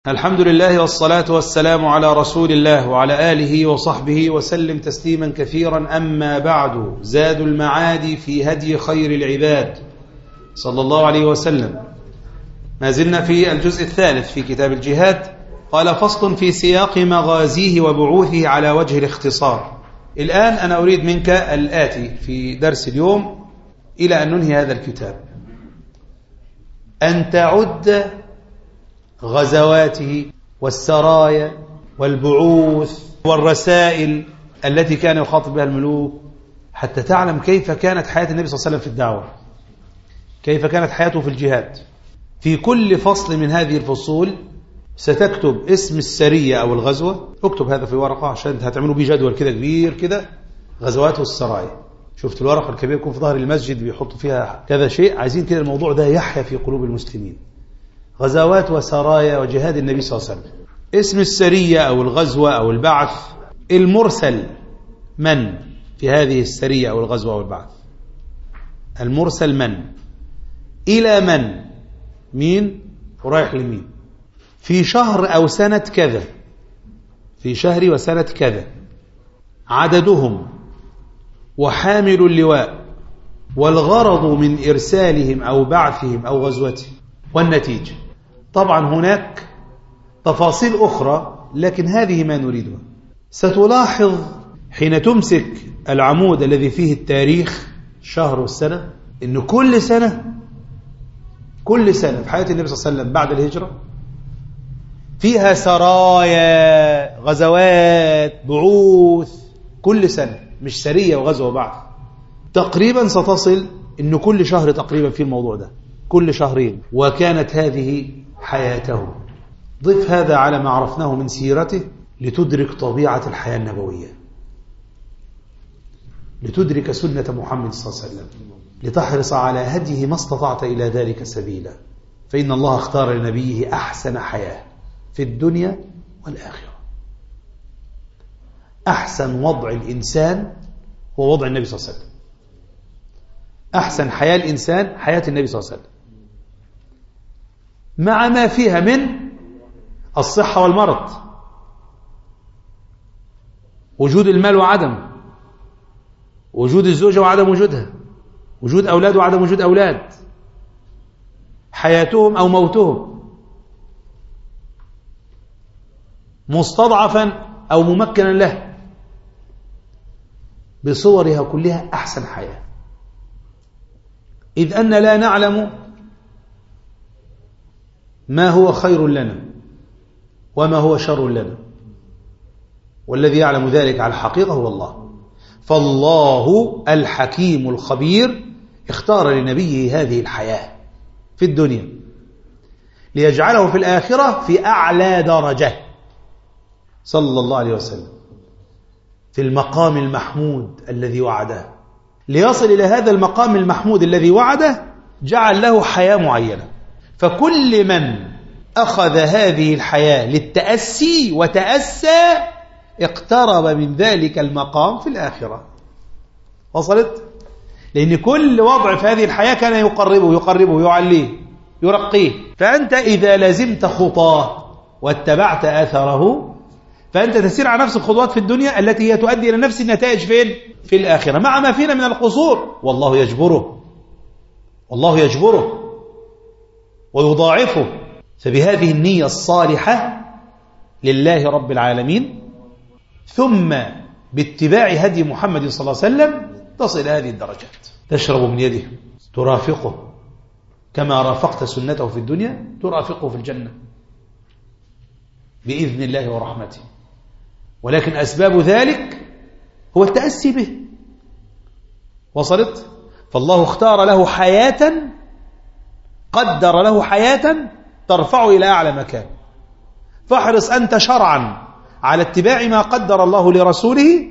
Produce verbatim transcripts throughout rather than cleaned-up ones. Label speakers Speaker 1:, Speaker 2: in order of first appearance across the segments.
Speaker 1: الحمد لله والصلاة والسلام على رسول الله وعلى آله وصحبه وسلم تسليما كثيرا. أما بعد، زاد المعاد في هدي خير العباد صلى الله عليه وسلم. ما زلنا في الجزء الثالث في كتاب الجهاد. قال: فصل في سياق مغازيه وبعوثه على وجه الاختصار. الآن أنا أريد منك الآتي في درس اليوم إلى أن ننهي هذا الكتاب: أن تعد غزواته والسرايا والبعوث والرسائل التي كان يخاطب بها الملوك، حتى تعلم كيف كانت حياة النبي صلى الله عليه وسلم في الدعوة، كيف كانت حياته في الجهاد. في كل فصل من هذه الفصول ستكتب اسم السرية أو الغزوة. اكتب هذا في ورقة عشان هتعملوا بيه جدول كده كبير كده: غزوات والسرايا. شفت الورقة الكبيرة يكون في ظهر المسجد بيحطوا فيها كذا شيء. عايزين كده الموضوع ده يحيا في قلوب المسلمين: غزوات وسرايا وجهاد النبي صلى الله عليه وسلم. اسم السرية أو الغزوة أو البعث. المرسل من في هذه السرية أو الغزوة أو البعث؟ المرسل من؟ إلى من؟ مين ورايح لمين؟ في شهر أو سنة كذا، في شهر وسنة كذا. عددهم وحامل اللواء والغرض من إرسالهم أو بعثهم أو غزوتهم والنتيجة. طبعا هناك تفاصيل أخرى لكن هذه ما نريدها. ستلاحظ حين تمسك العمود الذي فيه التاريخ الشهر والسنة إن كل سنة كل سنة في حياة النبي صلى الله عليه وسلم بعد الهجرة فيها سرايا، غزوات، بعوث. كل سنة، مش سرية وغزوة وبعث. تقريبا ستصل إن كل شهر تقريبا في الموضوع ده، كل شهرين. وكانت هذه حياته. ضف هذا على ما عرفناه من سيرته لتدرك طبيعة الحياة النبوية، لتدرك سنة محمد صلى الله عليه وسلم، لتحرص على هديه ما استطعت إلى ذلك سبيلا. فإن الله اختار لنبيه أحسن حياة في الدنيا والآخرة. أحسن وضع الإنسان هو وضع النبي صلى الله عليه وسلم. أحسن حياة الإنسان حياة النبي صلى الله عليه وسلم، مع ما فيها من الصحة والمرض، وجود المال وعدم، وجود الزوجة وعدم وجودها، وجود أولاد وعدم وجود أولاد، حياتهم أو موتهم، مستضعفا أو ممكنا له، بصورها كلها أحسن حياة. إذ أن لا نعلم ما هو خير لنا وما هو شر لنا، والذي يعلم ذلك على الحقيقة هو الله. فالله الحكيم الخبير اختار لنبيه هذه الحياة في الدنيا ليجعله في الآخرة في أعلى درجة صلى الله عليه وسلم، في المقام المحمود الذي وعده. ليصل إلى هذا المقام المحمود الذي وعده جعل له حياة معينة. فكل من أخذ هذه الحياة للتأسي وتأسى اقترب من ذلك المقام في الآخرة. وصلت؟ لأن كل وضع في هذه الحياة كان يقربه يقربه يعليه يرقيه. فأنت إذا لزمت خطاه واتبعت أثره فأنت تسير على نفس الخطوات في الدنيا التي هي تؤدي إلى نفس النتائج فين؟ في الآخرة، مع ما فينا من القصور. والله يجبره، والله يجبره ويضاعفه. فبهذه النية الصالحة لله رب العالمين، ثم باتباع هدي محمد صلى الله عليه وسلم، تصل إلى هذه الدرجات. تشرب من يده، ترافقه كما رافقت سنته في الدنيا، ترافقه في الجنة بإذن الله ورحمته. ولكن أسباب ذلك هو التأسي به. وصلت؟ فالله اختار له حياة، قدر له حياة ترفعه إلى أعلى مكان. فاحرص أنت شرعا على اتباع ما قدر الله لرسوله،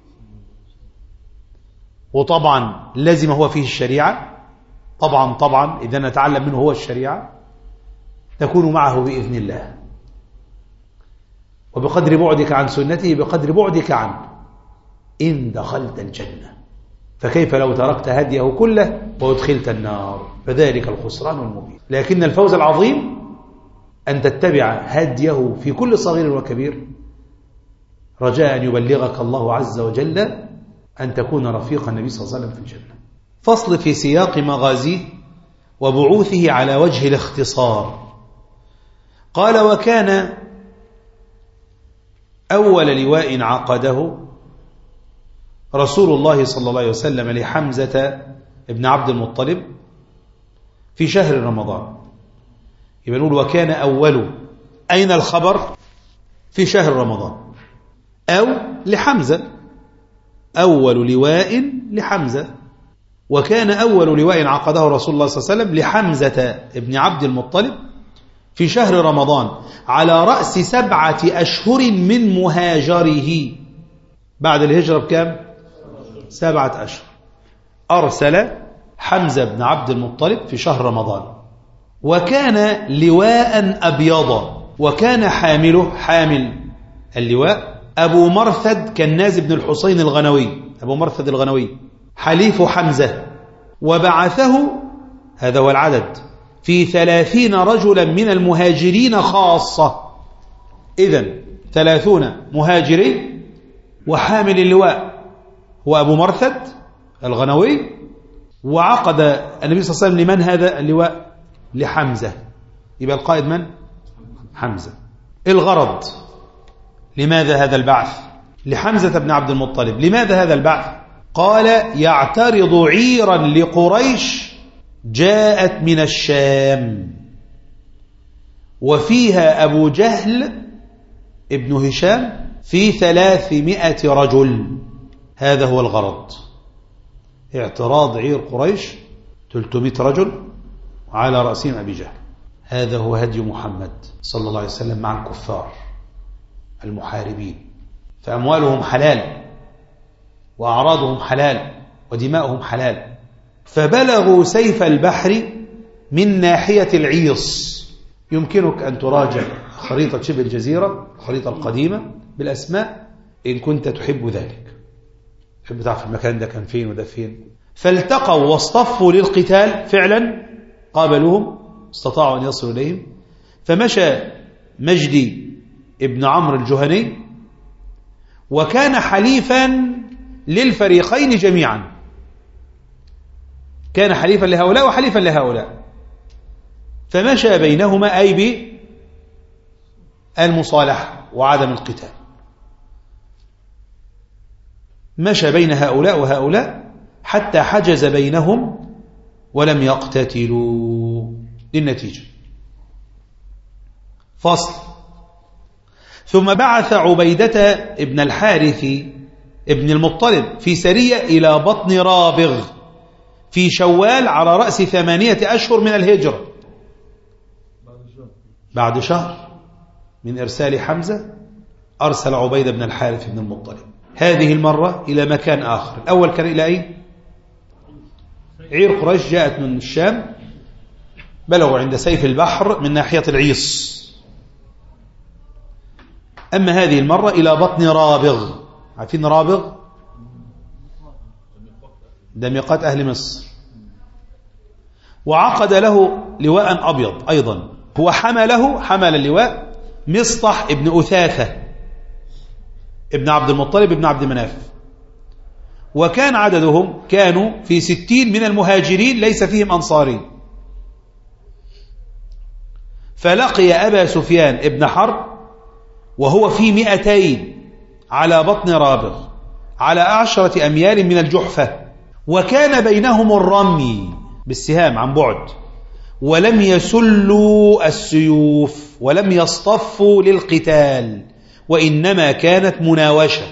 Speaker 1: وطبعا لازم هو فيه الشريعة. طبعا طبعا إذا نتعلم منه هو الشريعة تكون معه بإذن الله. وبقدر بعدك عن سنته بقدر بعدك عنه إن دخلت الجنة. فكيف لو تركت هديه كله وادخلت النار؟ فذلك الخسران المبين. لكن الفوز العظيم أن تتبع هديه في كل صغير وكبير رجاء أن يبلغك الله عز وجل أن تكون رفيق النبي صلى الله عليه وسلم في الجنة. فصل في سياق مغازيه وبعوثه على وجه الاختصار. قال: وكان أول لواء عقده رسول الله صلى الله عليه وسلم لحمزة ابن عبد المطلب في شهر رمضان. يبقى نقول وكان أول، أين الخبر؟ في شهر رمضان، أو لحمزة، أول لواء لحمزة. وكان أول لواء عقده رسول الله صلى الله عليه وسلم لحمزة ابن عبد المطلب في شهر رمضان على رأس سبعة أشهر من مهاجره، بعد الهجرة بكام؟ سبعة أشهر. أرسل حمزة بن عبد المطلب في شهر رمضان، وكان لواء أبيضا، وكان حامله حامل اللواء أبو مرثد كناز بن الحسين الغنوي، أبو مرثد الغنوي حليف حمزة، وبعثه، هذا هو العدد، في ثلاثين رجلا من المهاجرين خاصة. إذن ثلاثون مهاجري، وحامل اللواء هو أبو مرثد الغنوي. وعقد النبي صلى الله عليه وسلم لمن هذا اللواء؟ لحمزة. يبقى القائد من؟ حمزة. الغرض، لماذا هذا البعث لحمزة بن عبد المطلب؟ لماذا هذا البعث؟ قال: يعترض عيرا لقريش جاءت من الشام، وفيها أبو جهل ابن هشام في ثلاثمائة رجل. هذا هو الغرض، اعتراض عير قريش ثلاثمائة رجل على رأسهم أبي جهل. هذا هو هدي محمد صلى الله عليه وسلم مع الكفار المحاربين، فأموالهم حلال، وأعراضهم حلال، ودماؤهم حلال. فبلغوا سيف البحر من ناحية العيص. يمكنك أن تراجع خريطة شبه الجزيرة، الخريطة القديمة بالأسماء، إن كنت تحب ذلك، تحب تعرف المكان ده كان فين وده فين. فالتقوا واصطفوا للقتال، فعلا قابلوهم، استطاعوا أن يصلوا إليهم. فمشى مجدي ابن عمرو الجهني، وكان حليفا للفريقين جميعا، كان حليفا لهؤلاء وحليفا لهؤلاء، فمشى بينهما أي بالمصالحة وعدم القتال. مشى بين هؤلاء وهؤلاء حتى حجز بينهم ولم يقتتلوا للنتيجة. فصل. ثم بعث عبيدة ابن الحارث ابن المطلب في سرية إلى بطن رابغ في شوال على رأس ثمانية أشهر من الهجرة، بعد شهر من إرسال حمزة أرسل عبيدة بن الحارث بن المطلب هذه المرة إلى مكان آخر. الأول كان إلى أين؟ عير قريش جاءت من الشام، بلغوا عند سيف البحر من ناحية العيص. أما هذه المرة إلى بطن رابغ. عارفين رابغ؟ ده ميقات أهل مصر. وعقد له لواء أبيض أيضا، هو حمله، حمل اللواء مصطح ابن أثاثة ابن عبد المطلب ابن عبد مناف. وكان عددهم كانوا في ستين من المهاجرين ليس فيهم أنصاري. فلقي أبا سفيان ابن حرب وهو في مئتين على بطن رابغ على عشرة أميال من الجحفة، وكان بينهم الرمي بالسهام عن بعد، ولم يسلوا السيوف ولم يصطفوا للقتال، وإنما كانت مناوشة.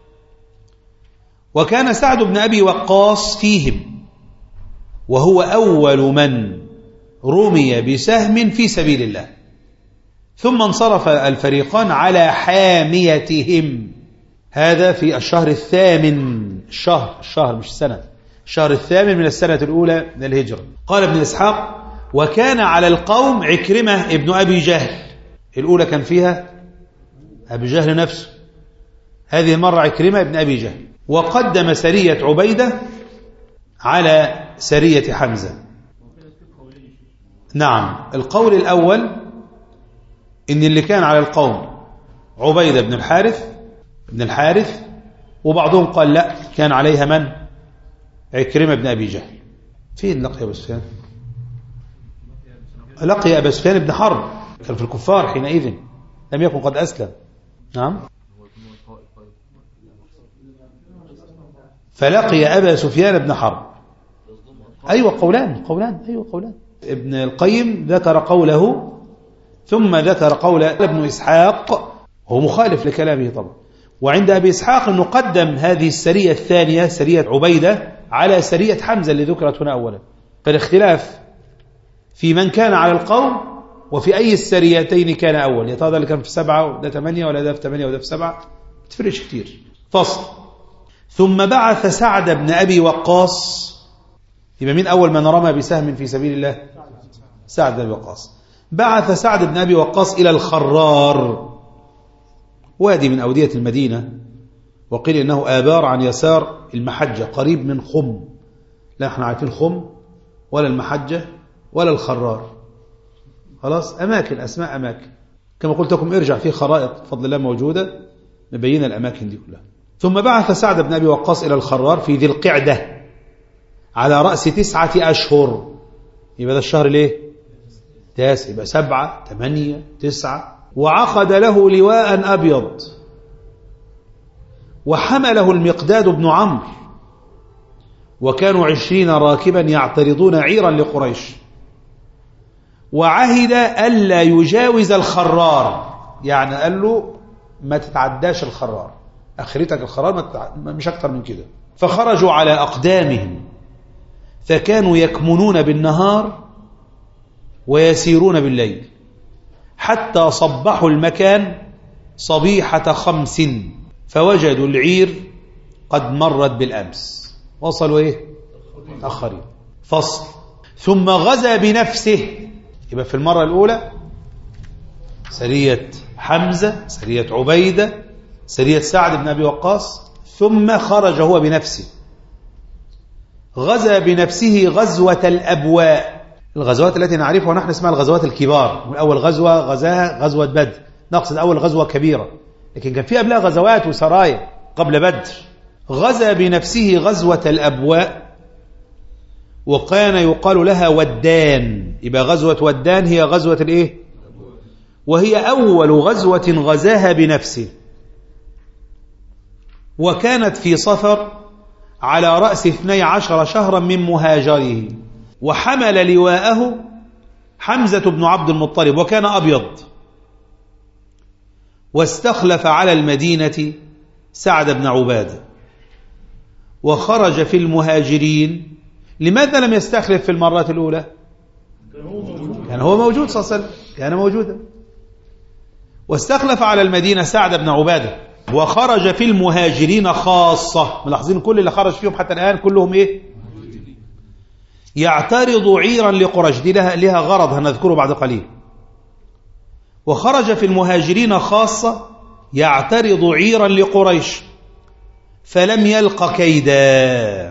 Speaker 1: وكان سعد بن أبي وقاص فيهم، وهو أول من رمي بسهم في سبيل الله. ثم انصرف الفريقان على حاميتهم، هذا في الشهر الثامن، الشهر الشهر مش السنة، الشهر الثامن من السنة الأولى من الهجرة. قال ابن إسحاق: وكان على القوم عكرمة ابن أبي جهل. الأولى كان فيها أبي جهل نفسه، هذه المرة عكرمة ابن أبي جهل. وقدم سرية عبيدة على سرية حمزة. نعم، القول الأول إن اللي كان على القوم عبيدة بن الحارث بن الحارث وبعضهم قال لا، كان عليها من؟ عكرمة بن أبي جهل. فين لقي أبو سفيان؟ لقي أبو سفيان بن حرب، كان في الكفار حينئذ، لم يكن قد أسلم. نعم. فلقي أبا سفيان بن حرب. أيوة قولان قولان أيوة قولان. ابن القيم ذكر قوله ثم ذكر قول ابن إسحاق، هو مخالف لكلامه طبعا. وعند أبي إسحاق أنه قدم هذه السرية الثانية سرية عبيدة على سرية حمزة اللي ذكرت هنا أولا. فالاختلاف في من كان على القوم وفي أي السريتين كان أول. يا ترى ده اللي كان في سبعة وده ثمانية، ولا ده في ثمانية وده في سبعة؟ تفرش كتير. فصل. ثم بعث سعد بن أبي وقاص. يبقى مين أول من رمى بسهم في سبيل الله؟ سعد بن أبي وقاص. بعث سعد بن أبي وقاص إلى الخرار، وادي من أودية المدينة، وقيل إنه آبار عن يسار المحجة، قريب من خم. لا احنا عارفين خم ولا المحجة ولا الخرار، خلاص أماكن، أسماء أماكن. كما قلت لكم ارجع في خرائط بفضل الله موجودة مبينة الأماكن دي كلها. ثم بعث سعد بن أبي وقاص إلى الخرار في ذي القعدة على رأس تسعة أشهر. يبقى ده الشهر ليه؟ تاسع، يبقى سبعة ثمانية تسعة. وعقد له لواء أبيض وحمله المقداد بن عمرو، وكانوا عشرين راكبا يعترضون عيرا لقريش. وعهد ألا يجاوز الخرار، يعني قال له ما تتعداش الخرار، أخرتك الخرار ما تتع... مش أكتر من كده. فخرجوا على أقدامهم، فكانوا يكمنون بالنهار ويسيرون بالليل حتى صبحوا المكان صبيحة خمس، فوجدوا العير قد مرت بالأمس. وصلوا إيه؟ متأخرين. فصل. ثم غزا بنفسه. يبقى في المرة الأولى سرية حمزة، سرية عبيدة، سرية سعد بن أبي وقاص، ثم خرج هو بنفسه. غزا بنفسه غزوة الأبواء، الغزوات التي نعرفها ونحن اسمها الغزوات الكبار. أول غزوة غزاها غزوة بدر، نقصد أول غزوة كبيرة، لكن كان في قبلها غزوات وسرايا قبل بدر. غزا بنفسه غزوة الأبواء، وكان يقال لها ودان. يبقى غزوة ودان هي غزوة الإيه؟ وهي أول غزوة غزاها بنفسه، وكانت في صفر على رأس اثني عشر شهرا من مهاجره. وحمل لواءه حمزة بن عبد المطلب، وكان أبيض. واستخلف على المدينة سعد بن عبادة، وخرج في المهاجرين. لماذا لم يستخلف في المرات الأولى؟ كان هو موجود صلى الله عليه وسلم، كان موجودا. واستخلف على المدينة سعد بن عبادة، وخرج في المهاجرين خاصة. ملاحظين كل اللي خرج فيهم حتى الآن كلهم إيه؟ يعترض عيرا لقريش. دي لها, لها غرض هنذكره بعد قليل. وخرج في المهاجرين خاصة يعترض عيرا لقريش، فلم يلق كيدا.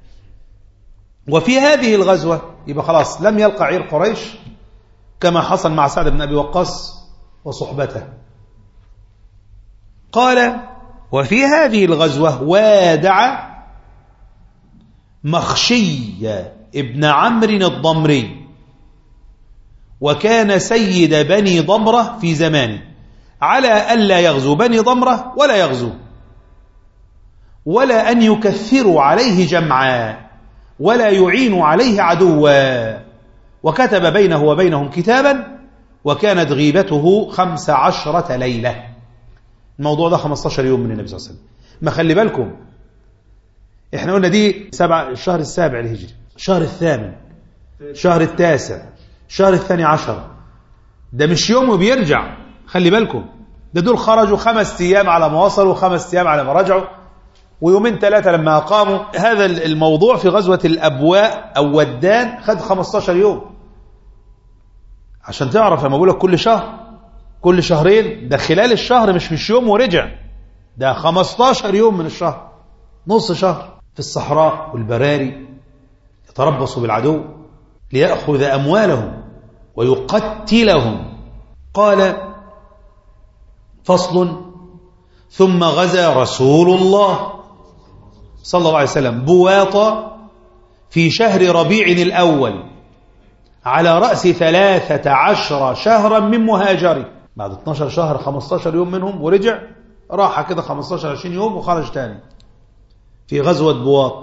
Speaker 1: وفي هذه الغزوة يبقى خلاص لم يلقى عير قريش، كما حصل مع سعد بن أبي وقاص وصحبته. قال: وفي هذه الغزوة وادع مخشي ابن عمرو الضمري، وكان سيد بني ضمرة في زمانه، على ألا يغزو بني ضمرة ولا يغزو، ولا أن يكثروا عليه جمعا، ولا يعينوا عليه عدوا. وكتب بينه وبينهم كتابا، وكانت غيبته خمس عشرة ليلة. الموضوع ده خمسة عشر يوم من النبي صلى الله عليه وسلم. ما خلي بالكم، احنا قلنا دي سبع الشهر السابع الهجري، الشهر الثامن، الشهر التاسع، الشهر الثاني عشر. ده مش يوم وبيرجع، خلي بالكم، ده دول خرجوا خمس ايام على ما وصلوا، خمس ايام على ما رجعوا، ويومين ثلاثة لما أقاموا. هذا الموضوع في غزوة الأبواء أو ودان خد خمسة عشر يوم. عشان تعرف لما بقول لك كل شهر كل شهرين، ده خلال الشهر، مش مش يوم ورجع، ده خمسة عشر يوم من الشهر، نص شهر في الصحراء والبراري يتربصوا بالعدو ليأخذ أموالهم ويقتلهم. قال: فصل. ثم غزا رسول الله صلى الله عليه وسلم بواط في شهر ربيع الأول على رأس ثلاثة عشر شهرا من مهاجره. بعد اثناشر شهر خمسة عشر يوم منهم ورجع، راح كده خمسة عشر عشرين يوم وخرج تاني في غزوة بواط.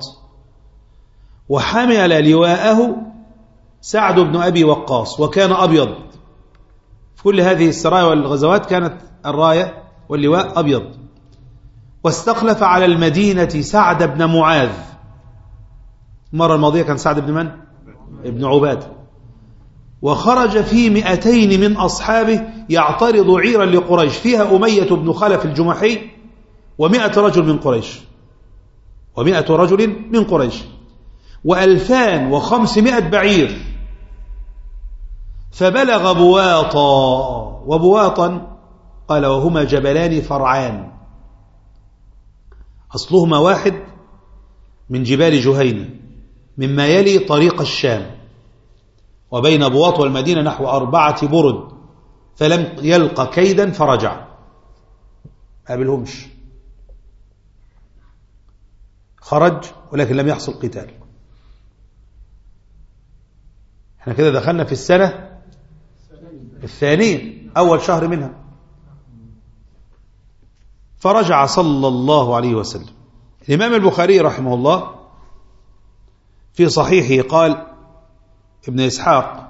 Speaker 1: وحمل لواءه سعد بن أبي وقاص وكان أبيض. في كل هذه السرايا والغزوات كانت الراية واللواء أبيض. واستخلف على المدينة سعد بن معاذ. المرة الماضية كان سعد بن من؟ ابن عبادة. وخرج في مئتين من أصحابه يعترض عيرا لقريش فيها أمية بن خلف الجمحي ومئة رجل من قريش ومئة رجل من قريش وألفان وخمسمائة بعير. فبلغ بواطا، وبواطا قال وهما جبلان فرعان أصلهما واحد من جبال جهينة مما يلي طريق الشام، وبين بواط والمدينة نحو أربعة برد، فلم يلق كيدا فرجع. قابلهمش، خرج ولكن لم يحصل قتال. احنا كده دخلنا في السنة الثانية أول شهر منها. فرجع صلى الله عليه وسلم. الإمام البخاري رحمه الله في صحيحه قال ابن إسحاق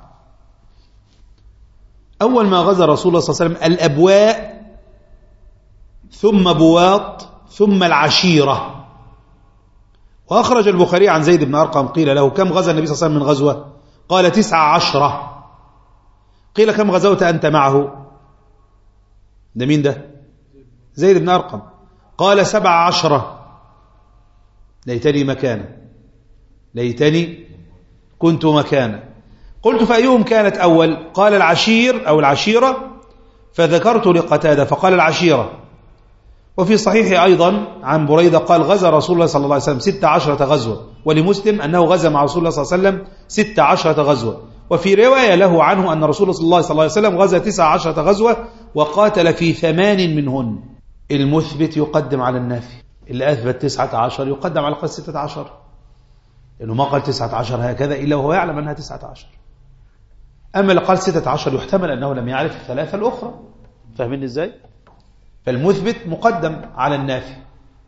Speaker 1: أول ما غزا رسول الله صلى الله عليه وسلم الأبواء ثم بواط ثم العشيرة. وأخرج البخاري عن زيد بن أرقم قيل له كم غزا النبي صلى الله عليه وسلم من غزوة؟ قال تسع عشرة. قيل كم غزوت أنت معه؟ ده مين ده؟ زيد بن أرقم. قال سبع عشرة. ليتني مكانا، ليتني كنت مكانا. قلت فأيهم كانت أول؟ قال العشير أو العشيرة، فذكرت لقتادة فقال العشيرة. وفي صحيح أيضا عن بريدة قال غزا رسول الله صلى الله عليه وسلم ست عشرة غزوة، ولمسلم أنه غزا مع رسول الله صلى الله عليه وسلم ست عشرة غزوة. وفي رواية له عنه أن رسول الله صلى الله عليه وسلم غزا تسع عشرة غزوة وقاتل في ثمان منهن. المثبت يقدم على النافي، اللي أثبت تسعة عشر يقدم على قال ستة عشر، لأنه ما قال تسعة عشر هكذا إلا وهو يعلم أنها تسعة عشر. أما اللي قال ستة عشر يحتمل أنه لم يعرف الثلاثة الأخرى. فاهمين إزاي؟ فالمثبت مقدم على النافي.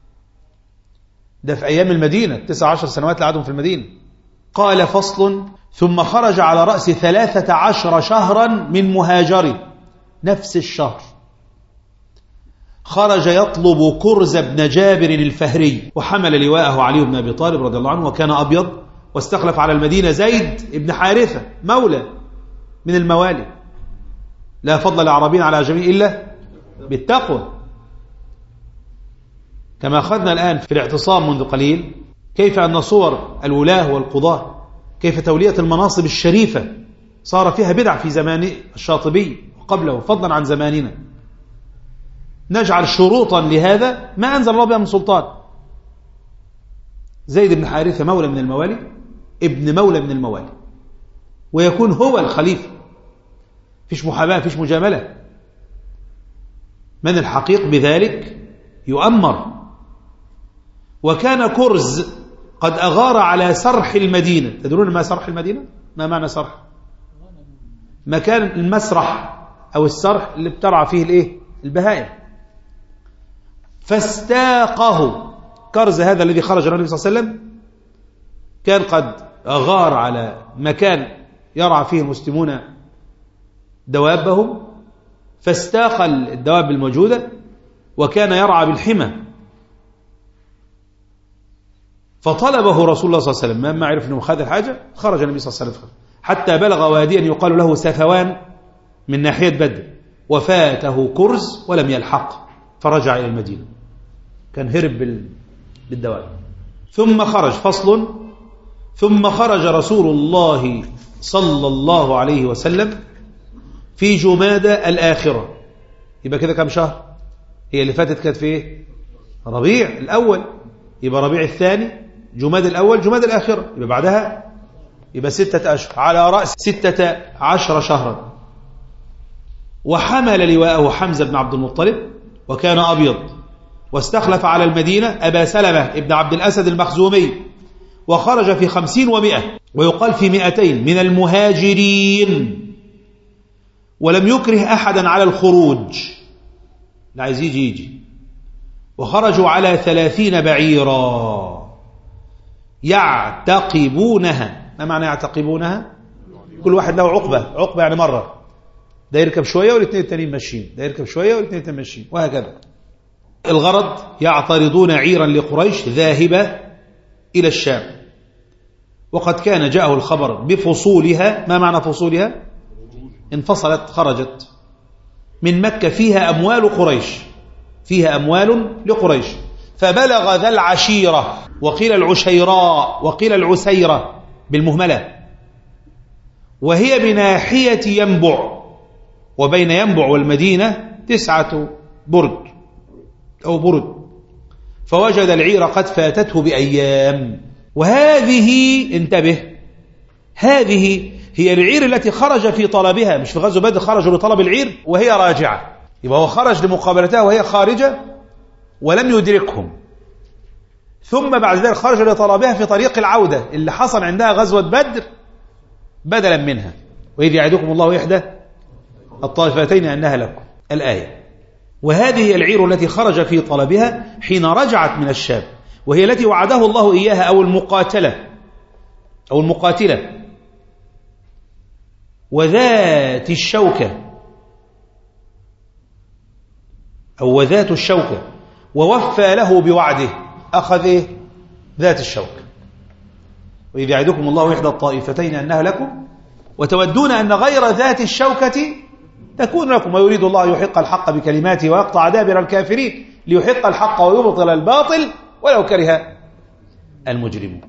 Speaker 1: ده في أيام المدينة، تسع عشر سنوات لعدهم في المدينة. قال فصل. ثم خرج على رأس ثلاثة عشر شهرا من مهاجره، نفس الشهر خرج يطلب كرز بن جابر الفهري، وحمل لواءه علي بن أبي طالب رضي الله عنه وكان أبيض. واستخلف على المدينة زيد بن حارثة مولى من الموالي. لا فضل لعربي على أعجمي إلا بالتقوى. كما أخذنا الآن في الاعتصام منذ قليل كيف أن صور الولاة والقضاة، كيف تولية المناصب الشريفة صار فيها بدع في زمان الشاطبي وقبله فضلا عن زماننا. نجعل شروطا لهذا ما أنزل الله بها من سلطان. زيد بن حارثة مولى من الموالي، ابن مولى من الموالي، ويكون هو الخليفة. فيش محاباة، فيش مجاملة. من الحقيق بذلك يؤمر. وكان كرز قد أغار على سرح المدينة. تدرون ما سرح المدينة؟ ما معنى سرح؟ مكان المسرح أو السرح اللي بترعى فيه الإيه؟ البهائم. فاستاقه. كرز هذا الذي خرج النبي صلى الله عليه وسلم كان قد أغار على مكان يرعى فيه المسلمون دوابهم، فاستاق الدواب الموجودة وكان يرعى بالحمى. فطلبه رسول الله صلى الله عليه وسلم، ما عرف أنه خذ الحاجة خرج النبي صلى الله عليه وسلم حتى بلغ واديا يقال له سفوان من ناحية بدر، وفاته كرز ولم يلحق فرجع إلى المدينة. كان هرب بالدواب. ثم خرج. فصل. ثم خرج رسول الله صلى الله عليه وسلم في جمادى الآخرة. يبقى كده كم شهر؟ هي اللي فاتت كانت في ايه؟ ربيع الأول، يبقى ربيع الثاني، جمادى الأول، جمادى الآخرة، يبقى بعدها يبقى ستة أشهر على رأس ستة عشر شهرا. وحمل لواءه حمزة بن عبد المطلب وكان أبيض، واستخلف على المدينة أبا سلمة ابن عبد الأسد المخزومي، وخرج في خمسين ومئة، ويقال في مئتين من المهاجرين، ولم يكره أحدا على الخروج، لا عايز يجي يجي. وخرجوا على ثلاثين بعيرا يعتقبونها. ما معنى يعتقبونها؟ كل واحد له عقبة، عقبة يعني مرة، ده يركب شوية والاثنين التانيين ماشيين، ده يركب شوية والاثنين التانيين ماشيين، وهكذا. الغرض يعترضون عيرا لقريش ذاهبة إلى الشام، وقد كان جاءه الخبر بفصولها. ما معنى فصولها؟ انفصلت، خرجت من مكة، فيها أموال قريش، فيها أموال لقريش، فبلغ ذا العشيرة، وقيل العشيراء، وقيل العسيرة بالمهملة، وهي بناحية ينبع، وبين ينبع والمدينة تسعة برد أو برد، فوجد العير قد فاتته بأيام. وهذه، انتبه، هذه هي العير التي خرج في طلبها، مش في غزوة بدر خرجوا لطلب العير وهي راجعة، يبقى هو خرج لمقابلتها وهي خارجة ولم يدركهم، ثم بعد ذلك خرج لطلبها في طريق العودة اللي حصل عندها غزوة بدر بدلا منها. وإذ يعدكم الله إحدى الطائفتين أنها لكم، الآية. وهذه هي العير التي خرج في طلبها حين رجعت من الشام، وهي التي وعده الله إياها، أو المقاتلة أو المقاتلة. وذات الشوكة أو وذات الشوكة، ووفى له بوعده، أخذ إيه؟ ذات الشوكة. وإذ يعدكم الله إحدى الطائفتين أنها لكم وتودون أن غير ذات الشوكة تكون لكم، ويريد الله يحق الحق بكلماته ويقطع دابر الكافرين ليحق الحق ويبطل الباطل ولو كره المجرمون.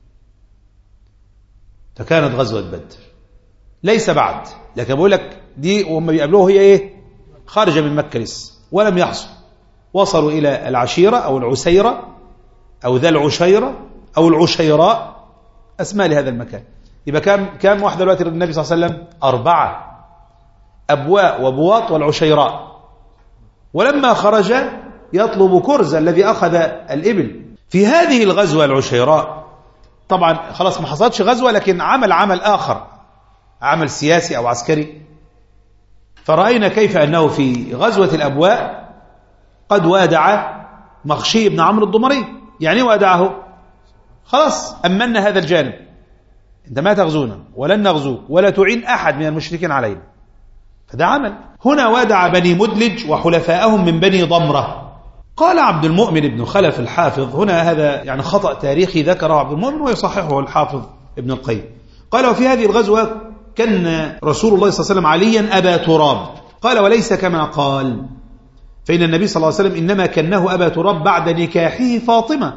Speaker 1: فكانت غزوة بدر ليس بعد، لكن بقول لك دي وهم بيقابلوه هي ايه؟ خارجة من مكة لسه ولم يحصل. وصلوا إلى العشيرة أو العسيرة أو ذا العشيرة أو العشيراء، أسماء لهذا المكان. يبقى كام كام واحدة دلوقتي النبي صلى الله عليه وسلم؟ أربعة، أبواء وبواط والعشيراء. ولما خرج يطلب كرز الذي أخذ الإبل. في هذه الغزوة العشيراء طبعا خلاص ما حصلتش غزوة، لكن عمل عمل آخر، عمل سياسي أو عسكري. فرأينا كيف أنه في غزوة الأبواء قد وادع مخشي بن عمرو الضمري. يعني وادعه خلاص، أمنا هذا الجانب، أنت ما تغزونا ولن نغزوك ولا تعين أحد من المشركين علينا. فده عمل. هنا وادع بني مدلج وحلفاءهم من بني ضمرة. قال عبد المؤمن بن خلف الحافظ، هنا هذا يعني خطأ تاريخي ذكره عبد المؤمن ويصححه الحافظ ابن القيم. قال وفي هذه الغزوة كان رسول الله صلى الله عليه وسلم عليا أبا تراب. قال وليس كما قال، فإن النبي صلى الله عليه وسلم إنما كنه أبا تراب بعد نكاحه فاطمة،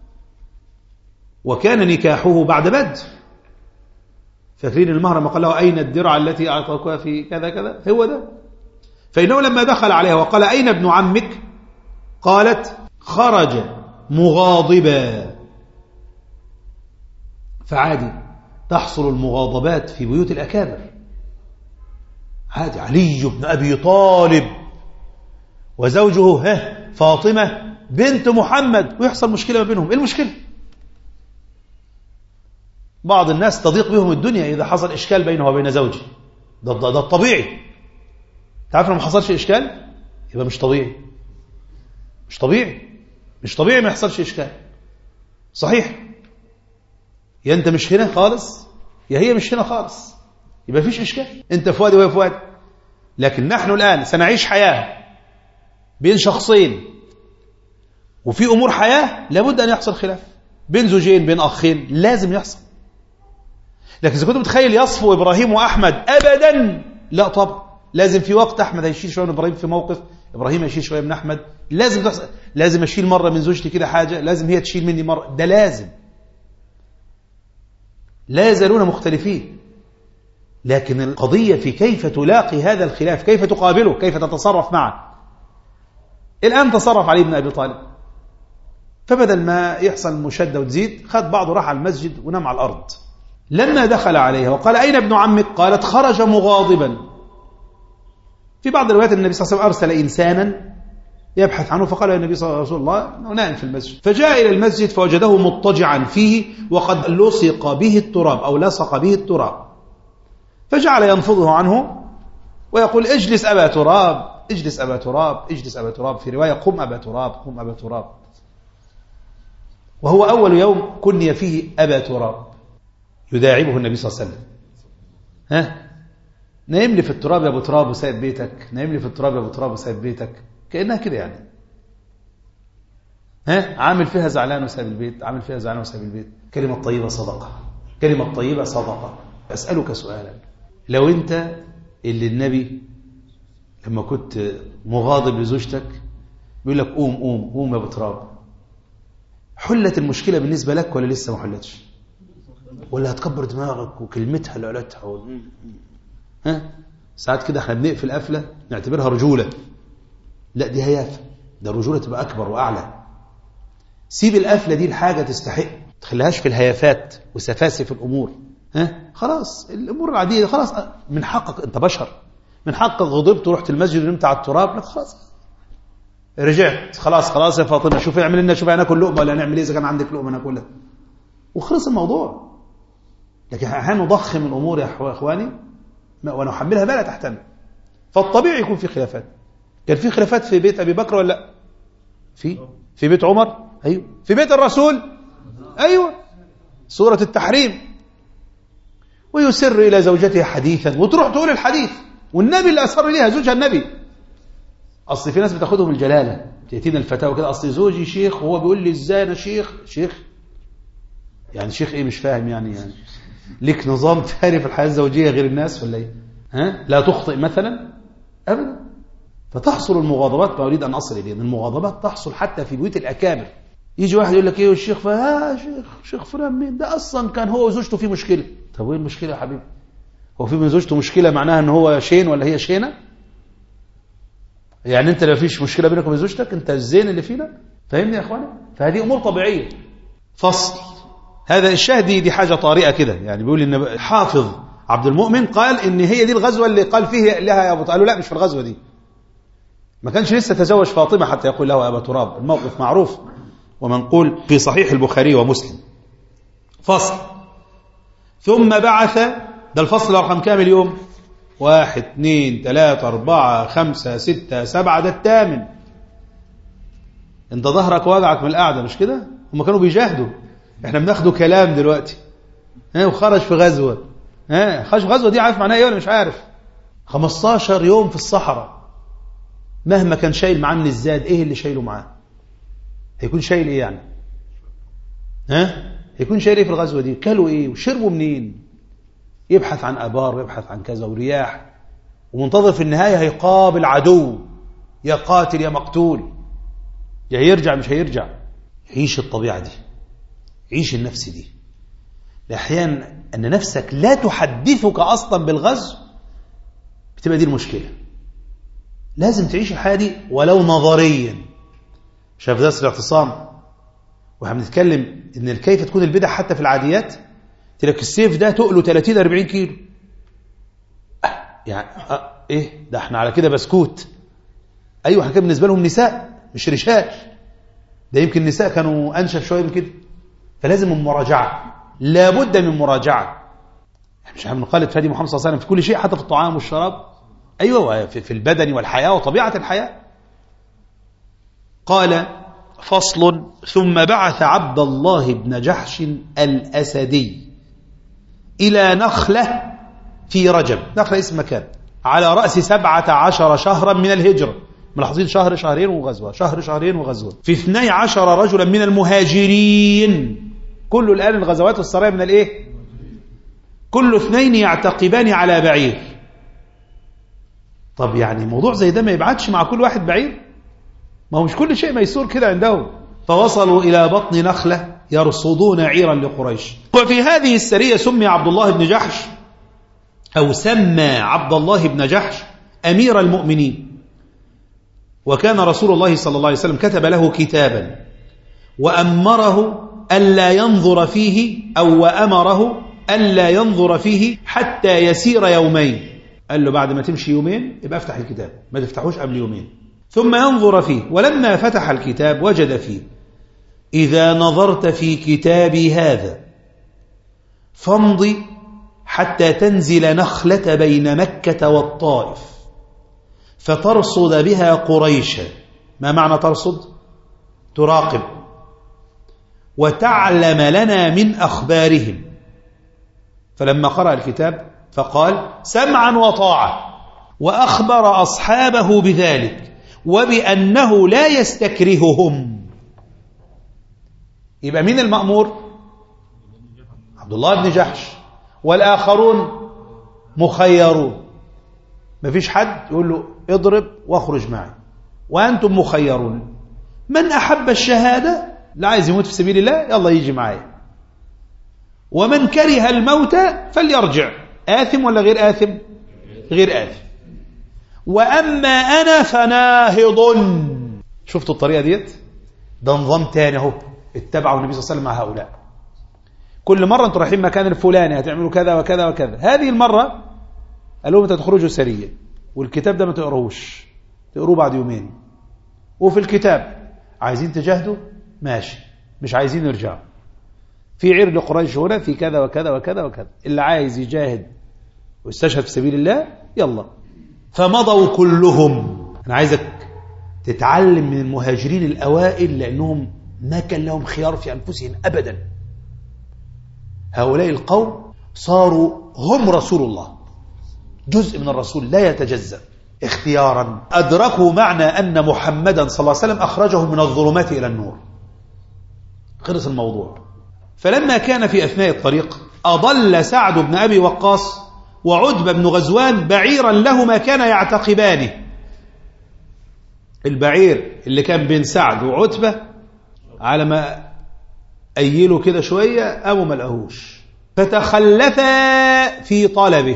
Speaker 1: وكان نكاحه بعد بدر. فاكرين المهر ما قال له أين الدرع التي أعطاكها في كذا كذا؟ هو ده. فإنه لما دخل عليها وقال أين ابن عمك؟ قالت خرج مغاضبا. فعادي تحصل المغاضبات في بيوت الأكابر، عادي. علي بن أبي طالب وزوجه ها فاطمة بنت محمد ويحصل مشكلة ما بينهم. إيه المشكلة؟ بعض الناس تضيق بهم الدنيا إذا حصل إشكال بينه وبين زوجه. ده, ده, ده الطبيعي. تعرف لو ما حصلش إشكال يبقى مش طبيعي. مش طبيعي مش طبيعي ما يحصلش إشكال. صحيح، يا أنت مش هنا خالص يا هي مش هنا خالص، يبقى فيش إشكال. أنت في وادي وهي في وادي. لكن نحن الآن سنعيش حياة بين شخصين، وفي أمور حياة لابد أن يحصل خلاف بين زوجين، بين أخين، لازم يحصل. لكن إذا كنت متخيل يصفو إبراهيم وأحمد أبدا، لا طبعا. لازم في وقت أحمد هيشيل شوية من إبراهيم في موقف، إبراهيم هيشيل شوية من أحمد. لازم تحصل. لازم أشيل مرة من زوجتي كده حاجة، لازم هي تشيل مني مرة. ده لازم. لا يزالون مختلفين، لكن القضية في كيف تلاقي هذا الخلاف، كيف تقابله، كيف تتصرف معه. الآن تصرف علي بن أبي طالب، فبدل ما يحصل مشدة وتزيد خد بعضه راح على المسجد ونام على الأرض. لما دخل عليها وقال أين ابن عمك؟ قالت خرج مغاضبا. في بعض الروايات النبي صلى الله عليه وسلم أرسل إنسانا يبحث عنه، فقال النبي صلى الله عليه وسلم أنه نائم في المسجد، فجاء إلى المسجد فوجده مضطجعا فيه وقد لصق به التراب أو لصق به التراب، فجعل ينفضه عنه ويقول اجلس أبا تراب، اجلس أبا تراب، اجلس أبا تراب، في رواية قم أبا تراب، قم أبا تراب، وهو أول يوم كني فيه أبا تراب، يداعبه النبي صلى الله عليه وسلم. ها نايم لي في التراب يا أبو تراب وسايب بيتك، نايم لي في التراب يا أبو تراب وسايب بيتك، كأنها كده يعني. ها عامل فيها زعلان وسايب البيت، عامل فيها زعلان وسايب البيت. كلمة طيبة صدقة، كلمة طيبة صدقة. أسألك سؤالا، لو أنت اللي النبي لما كنت مغاضب لزوجتك بيقول لك قوم قوم قوم يا أبو تراب، حلت المشكلة بالنسبة لك ولا لسه ما حلتش؟ ولا هتكبر دماغك وكلمتها اللي قالتها و... ها ساعات كده احنا بنقفل قفلة نعتبرها رجولة، لا دي هيافة، ده الرجولة تبقى أكبر وأعلى. سيب القفلة دي الحاجة تستحق، تخليهاش في الهيافات وسفاسف الأمور. ها خلاص الأمور العادية خلاص، من حقك أنت بشر، من حقك غضبت ورحت المسجد ونمت على التراب، لك خلاص رجعت، خلاص خلاص يا فاطمة شوفي اعمل لنا، شوفي هناكل لقمة ولا نعمل ايه إذا كان عندك لقمة ناكلها، وخلص الموضوع. لكن احيانا نضخم الأمور يا إخواني ونحملها ما لا تحتمل. فالطبيعي يكون في خلافات. كان في خلافات في بيت أبي بكر ولا لا؟ في في بيت عمر، أيوه، في بيت الرسول، أيوه، سورة التحريم، ويسر إلى زوجته حديثا وتروح تقول الحديث، والنبي اللي أسر ليها زوجها النبي. أصل في ناس بتاخدهم الجلالة، تأتينا الفتاوى كده، أصل زوجي شيخ وهو بيقول لي إزاي أنا شيخ. شيخ يعني شيخ إيه؟ مش فاهم يعني يعني ليك نظام تاني في الحياة الزوجية غير الناس ولا إيه؟ ها لا تخطئ مثلا أبدا. فتحصل المغاضبات، ما أريد أن أصل إليه، المغاضبات تحصل حتى في بيوت الأكابر. يجي واحد يقول لك إيه والشيخ فها شيخ شيخ فلان مين ده؟ أصلا كان هو وزوجته في مشكلة. طب وين المشكلة يا حبيبي؟ هو في من زوجته مشكلة معناها أن هو شين ولا هي شينة؟ يعني أنت لو فيش مشكلة بينك وبين زوجتك أنت الزين اللي فينا؟ فاهمني يا أخواني؟ فهذه أمور طبيعية. فصل هذا الشاهد دي, دي حاجة طارئة كده، يعني بيقول إن حافظ عبد المؤمن قال إن هي دي الغزوة اللي قال فيه لها يا أبو، قالوا لا مش في الغزوة دي، ما كانش لسه تزوج فاطمة حتى يقول له أبا تراب. الموقف معروف ومنقول في صحيح البخاري ومسلم. فصل ثم بعث، ده الفصل رقم كام اليوم؟ واحد اثنين ثلاثة أربعة خمسة ستة سبعة، ده الثامن. انت ظهرك وجعك من القعدة مش كده؟ هم كانوا بيجاهدوا، احنا بناخده كلام دلوقتي. ها وخرج في غزوة، ها خرج في غزوة دي عارف معناها ايه ولا مش عارف؟ خمستاشر يوم في الصحراء، مهما كان شايل معاه من الزاد، ايه اللي شايله معاه؟ هيكون شايل ايه يعني؟ ها هيكون شايل ايه في الغزوة دي؟ كلوا ايه وشربوا منين؟ يبحث عن ابار ويبحث عن كذا ورياح، ومنتظر في النهاية هيقابل عدو، يا قاتل يا مقتول، يا هيرجع مش هيرجع. عيش الطبيعة دي، عيش النفس دي. احيانا ان نفسك لا تحدثك اصلا بالغزو، بتبقى دي المشكلة. لازم تعيش الحياة دي ولو نظريا. شاف درس الاعتصام واحنا بنتكلم ان كيف تكون البدع حتى في العاديات، تلك السيف ده تقله ثلاثين أربعين كيلو، أه يعني أه ايه ده؟ احنا على كده بسكوت. ايوه احنا كده بالنسبه لهم نساء مش رشاش، ده يمكن النساء كانوا انشف شويه من كده. فلازم من مراجعه، لابد من مراجعه. مش احنا بنقلد فادي محمد صلى الله عليه وسلم في كل شيء حتى في الطعام والشراب؟ ايوه في البدن والحياه وطبيعه الحياه. قال فصل ثم بعث عبد الله بن جحش الأسدي إلى نخلة في رجب، نخلة اسم مكان، على رأس سبعة عشر شهرا من الهجرة. ملاحظين شهر شهرين وغزوة، شهر شهرين وغزوة، في اثني عشر رجلا من المهاجرين. كل الآن الغزوات والسرايا من الايه؟ كل اثنين يعتقبان على بعير. طب يعني موضوع زي ده ما يبعتش مع كل واحد بعير؟ ما هو مش كل شيء ميسور كده عندهم. فوصلوا إلى بطن نخلة يرصدون عيرا لقريش. وفي هذه السرية سمي عبد الله بن جحش، أو سمى عبد الله بن جحش أمير المؤمنين. وكان رسول الله صلى الله عليه وسلم كتب له كتابا وأمره ألا ينظر فيه، أو وأمره ألا ينظر فيه حتى يسير يومين. قال له بعد ما تمشي يومين يبقى افتح الكتاب، ما تفتحوش قبل يومين. ثم ينظر فيه. ولما فتح الكتاب وجد فيه: إذا نظرت في كتابي هذا فامض حتى تنزل نخلة بين مكة والطائف فترصد بها قريشا. ما معنى ترصد؟ تراقب وتعلم لنا من أخبارهم. فلما قرأ الكتاب فقال: سمعا وطاعة، وأخبر أصحابه بذلك وبأنه لا يستكرههم. يبقى مين المأمور؟ عبد الله بن جحش، والآخرون مخيرون. مفيش حد يقول له اضرب واخرج معي، وأنتم مخيرون. من أحب الشهادة، لا عايز يموت في سبيل الله، يلا يجي معي. ومن كره الموت فليرجع. آثم ولا غير آثم؟ غير آثم. وأما أنا فناهض. شفتوا الطريقة ديت؟ ده نظام تاني اهو اتبعوا النبي صلى الله عليه وسلم مع هؤلاء. كل مرة انتوا رايحين مكان الفلاني هتعملوا كذا وكذا وكذا. هذه المرة قال لهم انتوا تخرجوا سرية، والكتاب ده ما تقروش، تقروه بعد يومين. وفي الكتاب عايزين تجاهدوا ماشي، مش عايزين يرجعوا. في عير لقريش هنا في كذا وكذا وكذا وكذا، اللي عايز يجاهد ويستشهد في سبيل الله يلا. فمضوا كلهم. أنا عايزك تتعلم من المهاجرين الأوائل، لأنهم ما كان لهم خيار في أنفسهم أبدا. هؤلاء القوم صاروا هم رسول الله، جزء من الرسول لا يتجزأ، اختيارا. أدركوا معنى أن محمدا صلى الله عليه وسلم أخرجهم من الظلمات إلى النور. خلص الموضوع. فلما كان في أثناء الطريق أضل سعد بن أبي وقاص وعتبة بن غزوان بعيرا لهما كان يعتقبانه. البعير اللي كان بين سعد وعتبة على ما أيله كده شوية قاموا ما لقاهوش، فتخلفا في طلبه.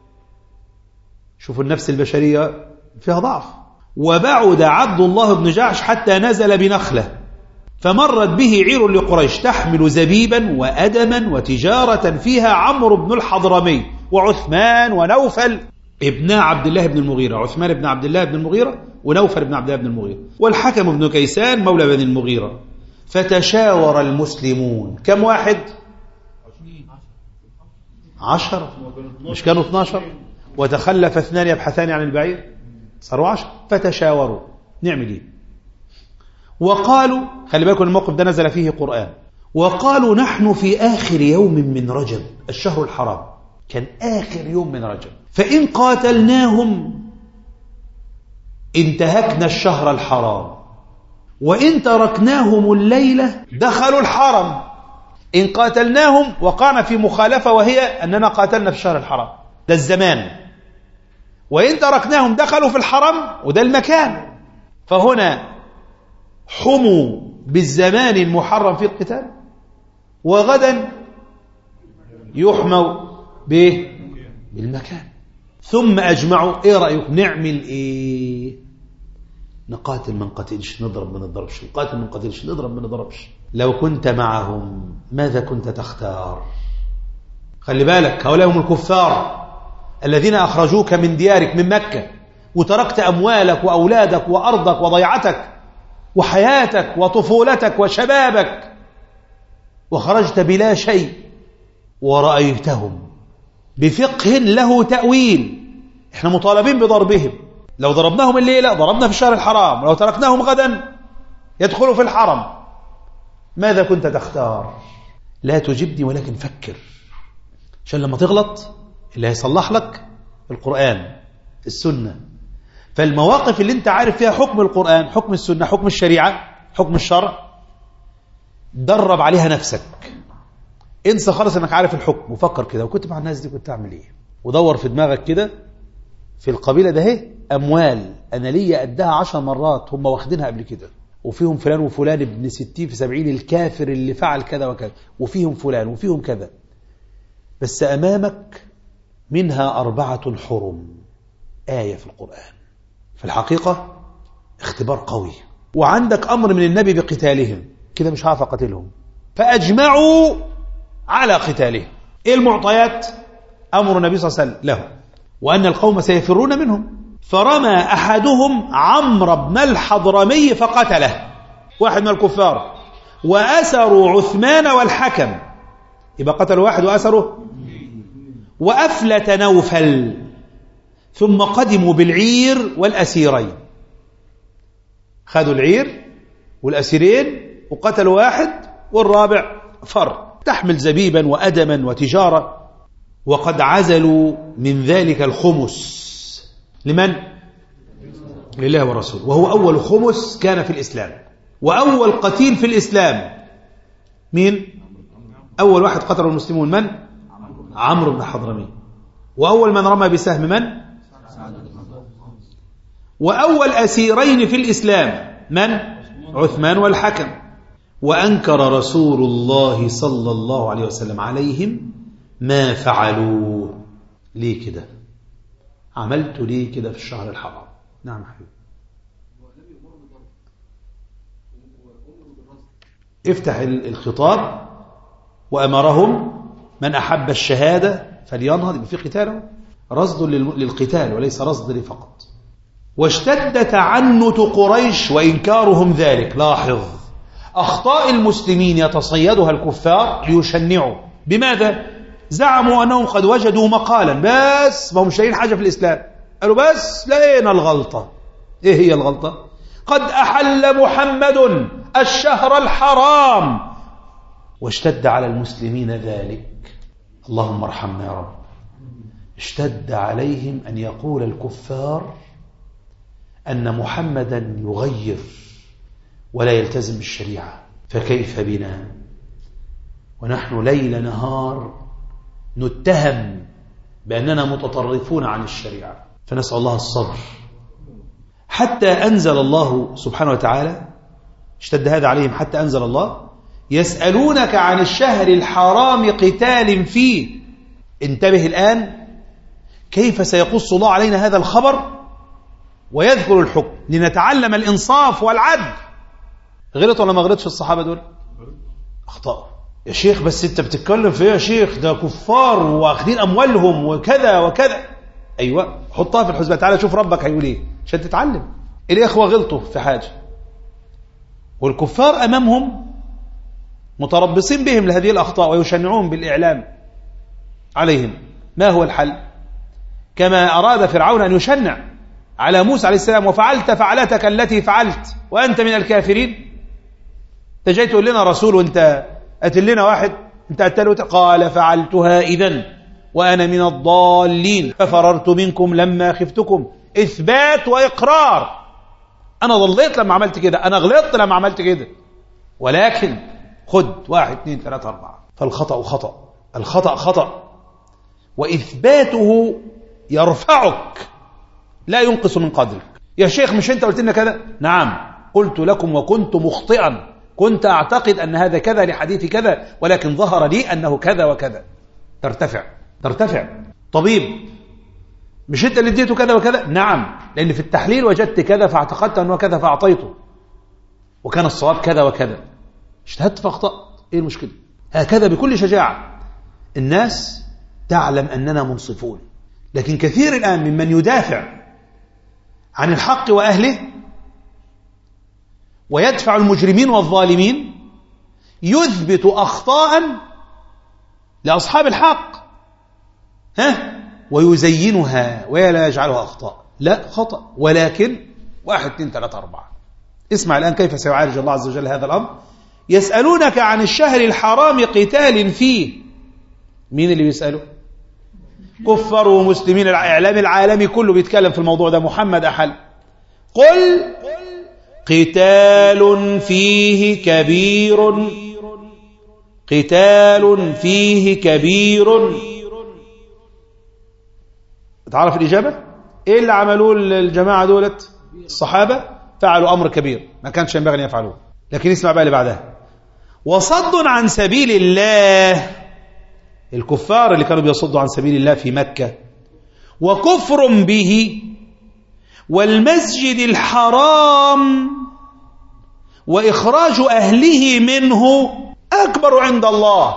Speaker 1: شوفوا النفس البشرية فيها ضعف. وبعد عبد الله بن جحش حتى نزل بنخلة، فمرت به عير لقريش تحمل زبيبا وأدما وتجارة فيها عمرو بن الحضرمي وعثمان ونوفل ابن عبد الله بن المغيرة. عثمان بن عبد الله بن المغيرة ونوفل بن عبد الله بن المغيرة والحكم بن كيسان مولى بن المغيرة. فتشاور المسلمون. كم واحد؟ عشرة، مش كانوا اثناشر؟ وتخلف اثنان يبحثان عن البعير، صاروا عشر. فتشاوروا نعمل ايه؟ وقالوا، خلي بالكم الموقف ده نزل فيه قرآن. وقالوا نحن في آخر يوم من رجب، الشهر الحرام، كان آخر يوم من رجب، فإن قاتلناهم انتهكنا الشهر الحرام، وإن تركناهم الليلة دخلوا الحرم. إن قاتلناهم وقعنا في مخالفة، وهي أننا قاتلنا في الشهر الحرام، ده الزمان. وإن تركناهم دخلوا في الحرم، وده المكان. فهنا حموا بالزمان المحرم في القتال، وغدا يحموا بالمكان. ثم أجمعوا إيه رأيكم نعمل إيه؟ نقاتل ما نقاتلش، نضرب ما نضربش، نقاتل ما نقاتلش، نضرب ما نضربش. لو كنت معهم ماذا كنت تختار؟ خلي بالك، هؤلاء هم الكفار الذين أخرجوك من ديارك من مكة، وتركت أموالك وأولادك وأرضك وضيعتك وحياتك وطفولتك وشبابك، وخرجت بلا شيء، ورأيتهم بفقه له تأويل. احنا مطالبين بضربهم. لو ضربناهم الليلة ضربنا في الشهر الحرام، لو تركناهم غدا يدخلوا في الحرم. ماذا كنت تختار؟ لا تجبني ولكن فكر، عشان لما تغلط اللي هيصلح لك القرآن السنة. فالمواقف اللي انت عارف فيها حكم القرآن، حكم السنة، حكم الشريعة، حكم الشرع، درب عليها نفسك. انسى خالص انك عارف الحكم، وفكر كده وكنت مع الناس دي كنت اعمل ايه، ودور في دماغك كده في القبيلة ده اهي اموال انا ليا قدها عشر مرات هم واخدينها قبل كده، وفيهم فلان وفلان ابن ستين في سبعين الكافر اللي فعل كذا وكذا، وفيهم فلان وفيهم كذا، بس امامك منها أربعة حرم، آية في القرآن. في الحقيقة اختبار قوي، وعندك أمر من النبي بقتالهم، كده مش هعرف أقتلهم. فأجمعوا على قتالهم. إيه المعطيات؟ أمر النبي صلى الله عليه وسلم له، وأن القوم سيفرون منهم، فرمى أحدهم عمرو بن الحضرمي فقتله، واحد من الكفار، وأسروا عثمان والحكم، يبقى قتلوا واحد وأسروا، وأفلت نوفل، ثم قدموا بالعير والأسيرين، خذوا العير والأسيرين وقتلوا واحد والرابع فر، تحمل زبيبا وأدما وتجارة. وقد عزلوا من ذلك الخمس لمن؟ لله ورسوله، وهو أول خمس كان في الإسلام، وأول قتيل في الإسلام مين؟ أول واحد قتله المسلمون من؟ عمرو بن حضرمي. وأول من رمى بسهم من؟ وأول أسيرين في الإسلام من؟ عثمان والحكم. وأنكر رسول الله صلى الله عليه وسلم عليهم ما فعلوا. ليه كده؟ عملت ليه كده في الشهر الحرام؟ نعم حبيبي. افتح الخطاب. وأمرهم من أحب الشهادة فلينهض، يبقى في قتال، رصد للقتال وليس رصد لي فقط. واشتد تعنت قريش وإنكارهم ذلك. لاحظ أخطاء المسلمين يتصيدها الكفار ليشنعوا. بماذا؟ زعموا أنهم قد وجدوا مقالا، بس ما هم مش لاقيين حاجة في الإسلام، قالوا بس لقينا الغلطة. إيه هي الغلطة؟ قد أحل محمد الشهر الحرام، واشتد على المسلمين ذلك. اللهم ارحمنا يا رب. اشتد عليهم أن يقول الكفار أن محمدا يغير ولا يلتزم بالشريعة، فكيف بنا ونحن ليل نهار نتهم بأننا متطرفون عن الشريعة. فنسأل الله الصبر حتى أنزل الله سبحانه وتعالى. اشتد هذا عليهم حتى أنزل الله يسألونك عن الشهر الحرام قتال فيه. انتبه الآن كيف سيقص الله علينا هذا الخبر ويذكر الحكم لنتعلم الإنصاف والعدل. غلط ولا ما غلطش الصحابة دول؟ أخطأ يا شيخ، بس أنت بتتكلم في إيه يا شيخ؟ ده كفار واخدين أموالهم وكذا وكذا. أيوة، حطها في الحسبة. تعالى شوف ربك هيقول إيه عشان تتعلم. الإخوة غلطوا في حاجة والكفار أمامهم متربصين بهم لهذه الأخطاء ويشنعون بالإعلام عليهم. ما هو الحل؟ كما أراد فرعون أن يشنع على موسى عليه السلام: وفعلت فعلتك التي فعلت وأنت من الكافرين. أنت جاي تقول لنا رسول وأنت قتل لنا واحد، أنت قتله. قال فعلتها إذن وأنا من الضالين ففررت منكم لما خفتكم. إثبات وإقرار. أنا ضليت لما عملت كده، أنا غلطت لما عملت كده، ولكن خد واحد اثنين ثلاثة أربعة. فالخطأ خطأ، الخطأ خطأ، وإثباته يرفعك لا ينقص من قدرك. يا شيخ مش أنت قلت لنا كذا؟ نعم قلت لكم وكنت مخطئا، كنت أعتقد أن هذا كذا لحديث كذا، ولكن ظهر لي أنه كذا وكذا. ترتفع ترتفع. طبيب مش أنت اللي اديته كذا وكذا؟ نعم، لأن في التحليل وجدت كذا فاعتقدت أنه كذا فأعطيته، وكان الصواب كذا وكذا. اجتهدت فاخطأت، إيه المشكلة؟ هكذا بكل شجاعة. الناس تعلم أننا منصفون، لكن كثير الآن ممن يدافع عن الحق وأهله ويدفع المجرمين والظالمين يثبت أخطاء لأصحاب الحق، ها، ويزينها ولا يجعلها أخطاء. لا خطأ، ولكن واحد اثنين ثلاثة أربعة. اسمع الآن كيف سيعالج الله عز وجل هذا الأمر. يسألونك عن الشهر الحرام قتال فيه. مين اللي بيسأله؟ كفار ومسلمين. الإعلام العالمي كله بيتكلم في الموضوع ده. محمد أحل. قل قتال فيه كبير، قتال فيه كبير. تعرف الإجابة؟ إيه اللي عملوه الجماعة دولت الصحابة؟ فعلوا أمر كبير ما كانش ينبغي أن يفعلوه. لكن اسمع بقى اللي بعدها: وصد عن سبيل الله. الكفار اللي كانوا بيصدوا عن سبيل الله في مكة، وكفر به، والمسجد الحرام، وإخراج أهله منه أكبر عند الله.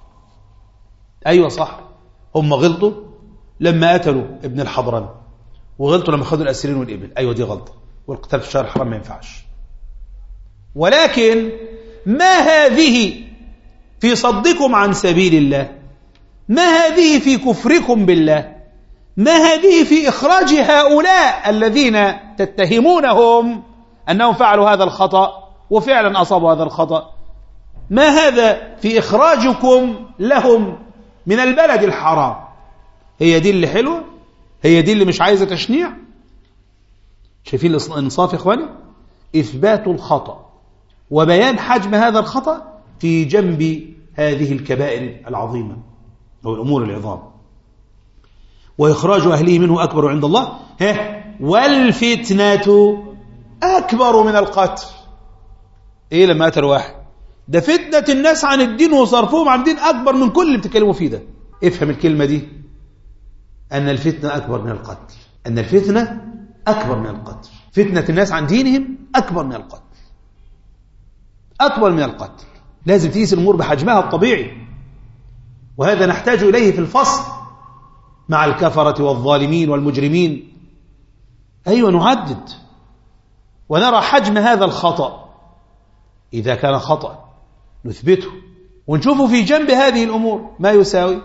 Speaker 1: أيوة صح، هم غلطوا لما قتلوا ابن الحضرمي وغلطوا لما خدوا الأسيرين والإبل، أيوة دي غلطة، والقتال في الشهر الحرام ما ينفعش. ولكن ما هذه في صدكم عن سبيل الله، ما هذه في كفركم بالله، ما هذه في إخراج هؤلاء الذين تتهمونهم أنهم فعلوا هذا الخطأ وفعلا أصابوا هذا الخطأ، ما هذا في إخراجكم لهم من البلد الحرام؟ هي دي اللي حلوة؟ هي دي اللي مش عايزة تشنيع؟ شايفين الإنصاف يا إخواني؟ إثبات الخطأ وبيان حجم هذا الخطأ في جنب هذه الكبائر العظيمة أو الأمور العظام، وإخراج أهله منه أكبر عند الله. والفتنة أكبر من القتل. إيه لما قتل واحد؟ ده فتنة الناس عن الدين وصرفهم عن الدين أكبر من كل اللي بتتكلموا فيه ده. افهم الكلمة دي، أن الفتنة أكبر من القتل، أن الفتنة أكبر من القتل، فتنة الناس عن دينهم أكبر من القتل، أكبر من القتل. لازم تقيس الأمور بحجمها الطبيعي، وهذا نحتاج إليه في الفصل مع الكفرة والظالمين والمجرمين. أيوة نعدد ونرى حجم هذا الخطأ، إذا كان خطأ نثبته ونشوفه في جنب هذه الأمور ما يساوي.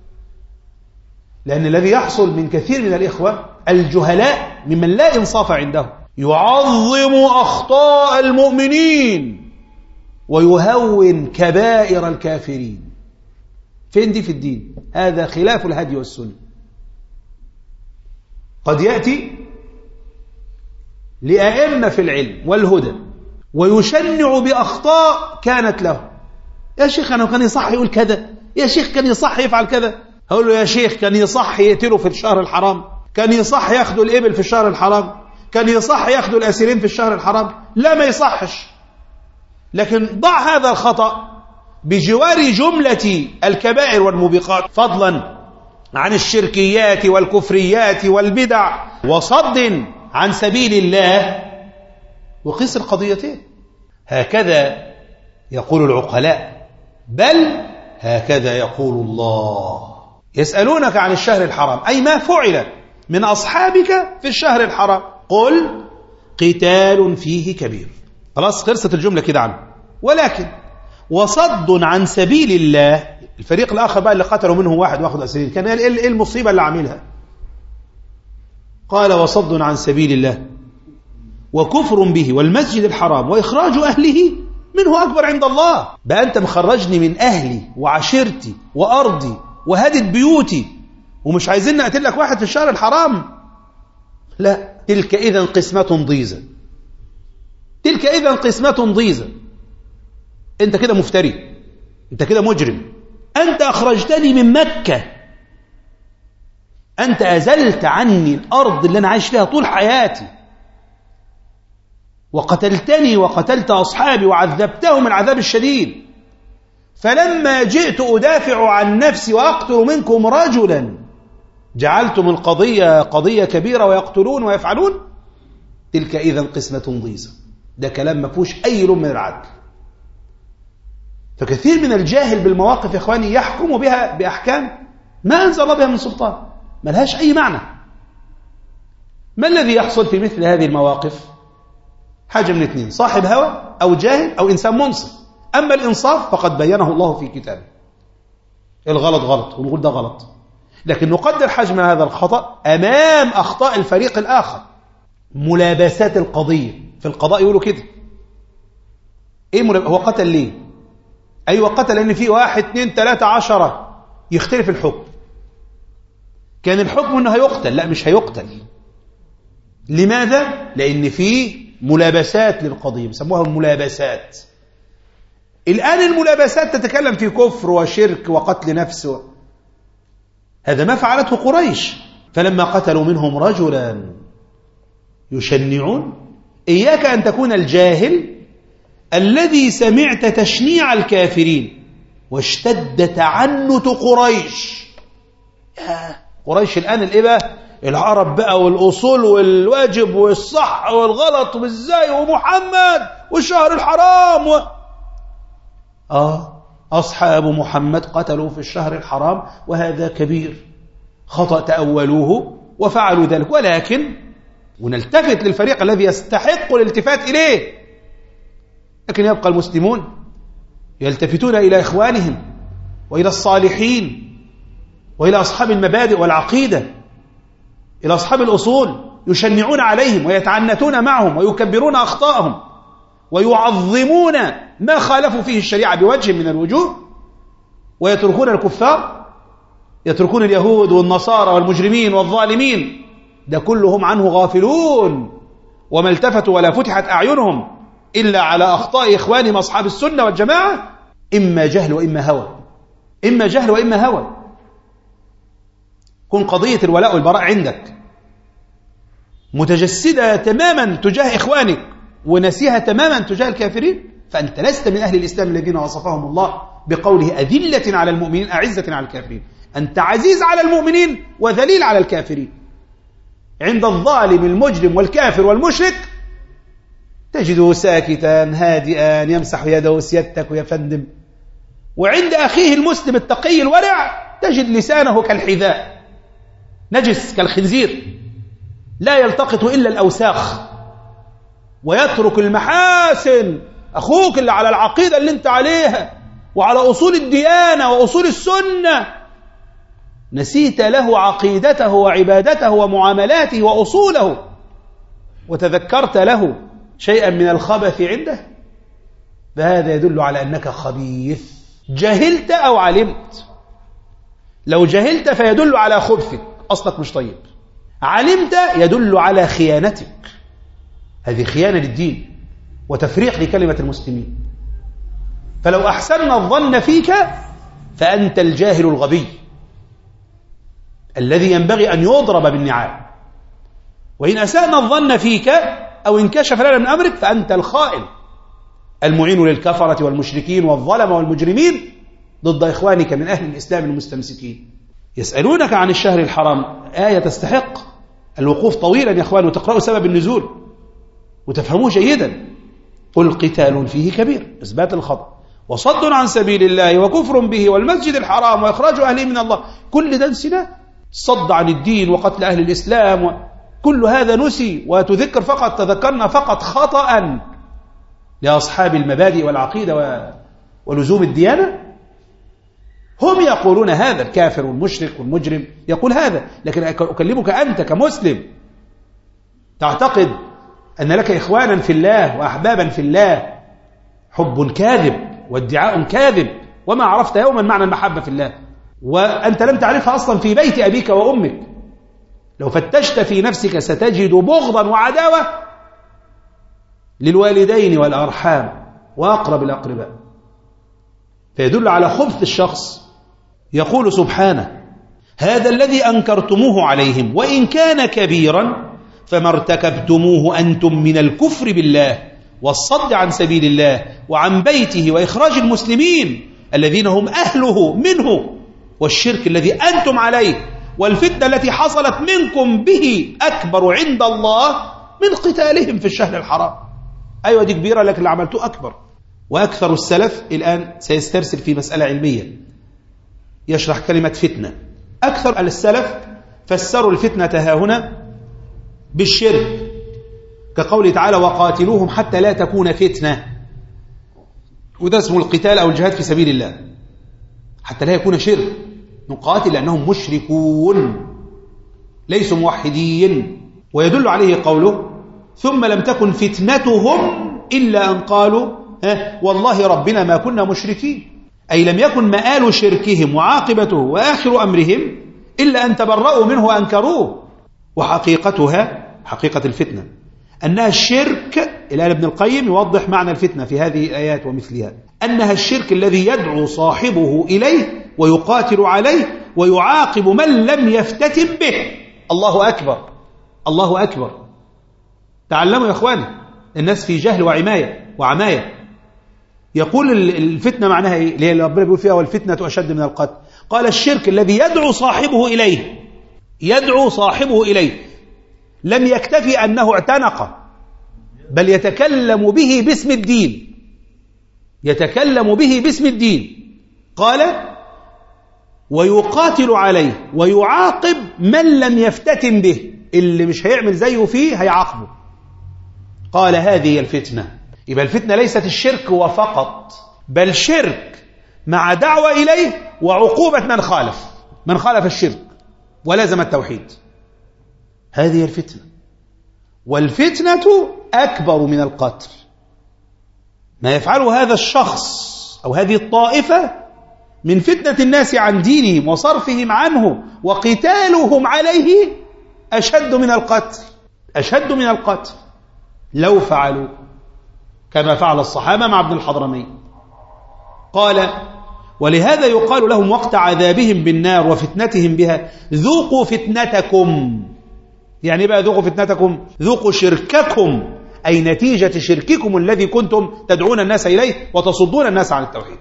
Speaker 1: لأن الذي يحصل من كثير من الإخوة الجهلاء ممن لا إنصاف عنده يعظم أخطاء المؤمنين ويهون كبائر الكافرين. فين دي في الدين؟ هذا خلاف الهدي والسنة. قد يأتي لأئمة في العلم والهدى ويشنع بأخطاء كانت له. يا شيخ أنا كان يصح يقول كذا، يا شيخ كان يصح يفعل كذا. هقول له يا شيخ كان يصح يقتله في الشهر الحرام، كان يصح ياخدوا الإبل في الشهر الحرام، كان يصح ياخدوا الأسيرين في الشهر الحرام. لا ما يصحش. لكن ضع هذا الخطأ بجوار جملة الكبائر والموبقات، فضلا عن الشركيات والكفريات والبدع وصد عن سبيل الله، وقيس القضيتين. هكذا يقول العقلاء، بل هكذا يقول الله. يسألونك عن الشهر الحرام، أي ما فعل من أصحابك في الشهر الحرام، قل قتال فيه كبير. خلاص خلصت الجملة كده عنه. ولكن وصد عن سبيل الله، الفريق الآخر بقى اللي قتلوا منه واحد واخد أسيرين، كان إيه المصيبة اللي عاملها؟ قال وصد عن سبيل الله وكفر به والمسجد الحرام وإخراج أهله منه أكبر عند الله. بقى أنت مخرجني من أهلي وعشيرتي وأرضي وهدت بيوتي ومش عايزين نقتل لك واحد في الشهر الحرام؟ لا، تلك إذن قسمة ضيزة، تلك إذن قسمة ضيزة. أنت كده مفتري، أنت كده مجرم. أنت أخرجتني من مكة، أنت أزلت عني الأرض اللي أنا عايش فيها طول حياتي، وقتلتني وقتلت أصحابي وعذبتهم العذاب الشديد. فلما جئت أدافع عن نفسي وأقتل منكم رجلا جعلتم القضية قضية كبيرة ويقتلون ويفعلون. تلك إذن قسمة ضيزة. ده كلام ما فيهوش أي لون من العدل. فكثير من الجاهل بالمواقف يا إخواني يحكم بها بأحكام ما أنزل الله بها من سلطان، ما لهاش أي معنى. ما الذي يحصل في مثل هذه المواقف؟ حاجة من اثنين، صاحب هوى أو جاهل أو إنسان منصف. أما الإنصاف فقد بينه الله في كتابه. الغلط غلط ونقول ده غلط، لكن نقدر حجم هذا الخطأ أمام أخطاء الفريق الآخر. ملابسات القضية في القضاء يقولوا كده. إيه ملاب... هو قتل ليه؟ أيوة قتل لأن في واحد اثنين ثلاثة عشرة يختلف الحكم. كان الحكم أنه هيقتل، لا مش هيقتل. لماذا؟ لأن فيه ملابسات للقضية، بيسموها الملابسات. الآن الملابسات تتكلم في كفر وشرك وقتل نفس. هذا ما فعلته قريش، فلما قتلوا منهم رجلا يشنعون. إياك أن تكون الجاهل الذي سمعت تشنيع الكافرين واشتد تعنت قريش. يا قريش الآن الإبا العرب بقى والأصول والواجب والصح والغلط وإزاي ومحمد والشهر الحرام و... آه أصحاب محمد قتلوا في الشهر الحرام وهذا كبير. خطأ تأولوه وفعلوا ذلك، ولكن ونلتفت للفريق الذي يستحق الالتفات إليه. لكن يبقى المسلمون يلتفتون إلى إخوانهم وإلى الصالحين وإلى أصحاب المبادئ والعقيدة، إلى أصحاب الأصول، يشنعون عليهم ويتعنتون معهم ويكبرون أخطاءهم ويعظمون ما خالفوا فيه الشريعة بوجه من الوجوه، ويتركون الكفار، يتركون اليهود والنصارى والمجرمين والظالمين، ده كلهم عنه غافلون، وما التفتوا ولا فتحت أعينهم إلا على أخطاء إخوانهم أصحاب السنة والجماعة. إما جهل وإما هوى، إما جهل وإما هوى. كن قضية الولاء والبراء عندك متجسدة تماما تجاه إخوانك ونسيها تماما تجاه الكافرين، فأنت لست من أهل الإسلام الذين وصفهم الله بقوله أذلة على المؤمنين أعزة على الكافرين. أنت عزيز على المؤمنين وذليل على الكافرين. عند الظالم المجرم والكافر والمشرك تجده ساكتا هادئا يمسح يده سيادتك ويا فندم، وعند أخيه المسلم التقي الورع تجد لسانه كالحذاء نجس كالخنزير، لا يلتقط إلا الأوساخ ويترك المحاسن. أخوك اللي على العقيدة اللي انت عليها وعلى أصول الديانة وأصول السنة، نسيت له عقيدته وعبادته ومعاملاته وأصوله، وتذكرت له شيئا من الخبث عنده، فهذا يدل على أنك خبيث، جهلت أو علمت. لو جهلت فيدل على خبثك، أصلك مش طيب. علمت يدل على خيانتك، هذه خيانة للدين وتفريق لكلمة المسلمين. فلو أحسننا الظن فيك فأنت الجاهل الغبي الذي ينبغي أن يضرب بالنعال، وإن أسأنا الظن فيك أو انكشف لنا من أمرك فأنت الخائن المعين للكفرة والمشركين والظلمة والمجرمين ضد إخوانك من أهل الإسلام المستمسكين. يسألونك عن الشهر الحرام، آية تستحق الوقوف طويلا يا أخوان وتقرأوا سبب النزول وتفهموه جيدا. قل قتال فيه كبير، إثبات الخطأ، وصد عن سبيل الله وكفر به والمسجد الحرام وإخراج أهله من الله، كل ده نسيناه. صد عن الدين وقتل أهل الإسلام، كل هذا نسي، وتذكر فقط تذكرنا فقط خطأ لأصحاب المبادئ والعقيدة ولزوم الديانة. هم يقولون هذا، الكافر والمشرك والمجرم يقول هذا، لكن أكلمك أنت كمسلم تعتقد أن لك إخوانا في الله وأحبابا في الله، حب كاذب وادعاء كاذب، وما عرفت يوما معنى المحبة في الله، وأنت لم تعرفها أصلا في بيت أبيك وأمك. لو فتشت في نفسك ستجد بغضا وعداوة للوالدين والأرحام وأقرب الأقرباء، فيدل على خبث الشخص. يقول سبحانه: هذا الذي أنكرتموه عليهم وإن كان كبيرا فما ارتكبتموه أنتم من الكفر بالله والصد عن سبيل الله وعن بيته وإخراج المسلمين الذين هم أهله منه، والشرك الذي أنتم عليه، والفتنة التي حصلت منكم به أكبر عند الله من قتالهم في الشهر الحرام. أيوة دي كبيرة، لكن اللي عملته أكبر. وأكثر السلف الآن سيسترسل في مسألة علمية يشرح كلمة فتنة. أكثر السلف فسروا الفتنة ها هنا بالشرك، كقوله تعالى: وقاتلوهم حتى لا تكون فتنة، وده اسمه القتال أو الجهاد في سبيل الله، حتى لا يكون شرك. نقاتل لأنهم مشركون ليسوا موحدين. ويدل عليه قوله: ثم لم تكن فتنتهم إلا أن قالوا والله ربنا ما كنا مشركين، أي لم يكن مآل شركهم وعاقبته وآخر أمرهم إلا أن تبرؤوا منه وأنكروه. وحقيقتها، حقيقة الفتنة، أنها الشرك. الآن ابن القيم يوضح معنى الفتنة في هذه الآيات ومثلها، أنها الشرك الذي يدعو صاحبه إليه ويقاتل عليه ويعاقب من لم يفتتن به. الله أكبر، الله أكبر. تعلموا يا أخواني، الناس في جهل وعماية وعماية. يقول الفتنة معناها إيه؟ اللي ربنا بيقول فيها: والفتنة أشد من القتل. قال: الشرك الذي يدعو صاحبه إليه، يدعو صاحبه إليه، لم يكتفي أنه اعتنق، بل يتكلم به باسم الدين، يتكلم به باسم الدين. قال: ويقاتل عليه ويعاقب من لم يفتتن به، اللي مش هيعمل زيه فيه هيعاقبه. قال هذه هي الفتنة. يبقى الفتنة ليست الشرك وفقط، بل شرك مع دعوة إليه وعقوبة من خالف من خالف الشرك ولازم التوحيد. هذه الفتنة. والفتنة أكبر من القتل. ما يفعله هذا الشخص أو هذه الطائفة من فتنة الناس عن دينهم وصرفهم عنه وقتالهم عليه أشد من القتل، أشد من القتل لو فعلوا كما فعل الصحابة مع ابن الحضرمي. قال: ولهذا يقال لهم وقت عذابهم بالنار وفتنتهم بها: ذوقوا فتنتكم. يعني بقى ذوقوا فتنتكم، ذوقوا شرككم، أي نتيجة شرككم الذي كنتم تدعون الناس إليه وتصدون الناس عن التوحيد.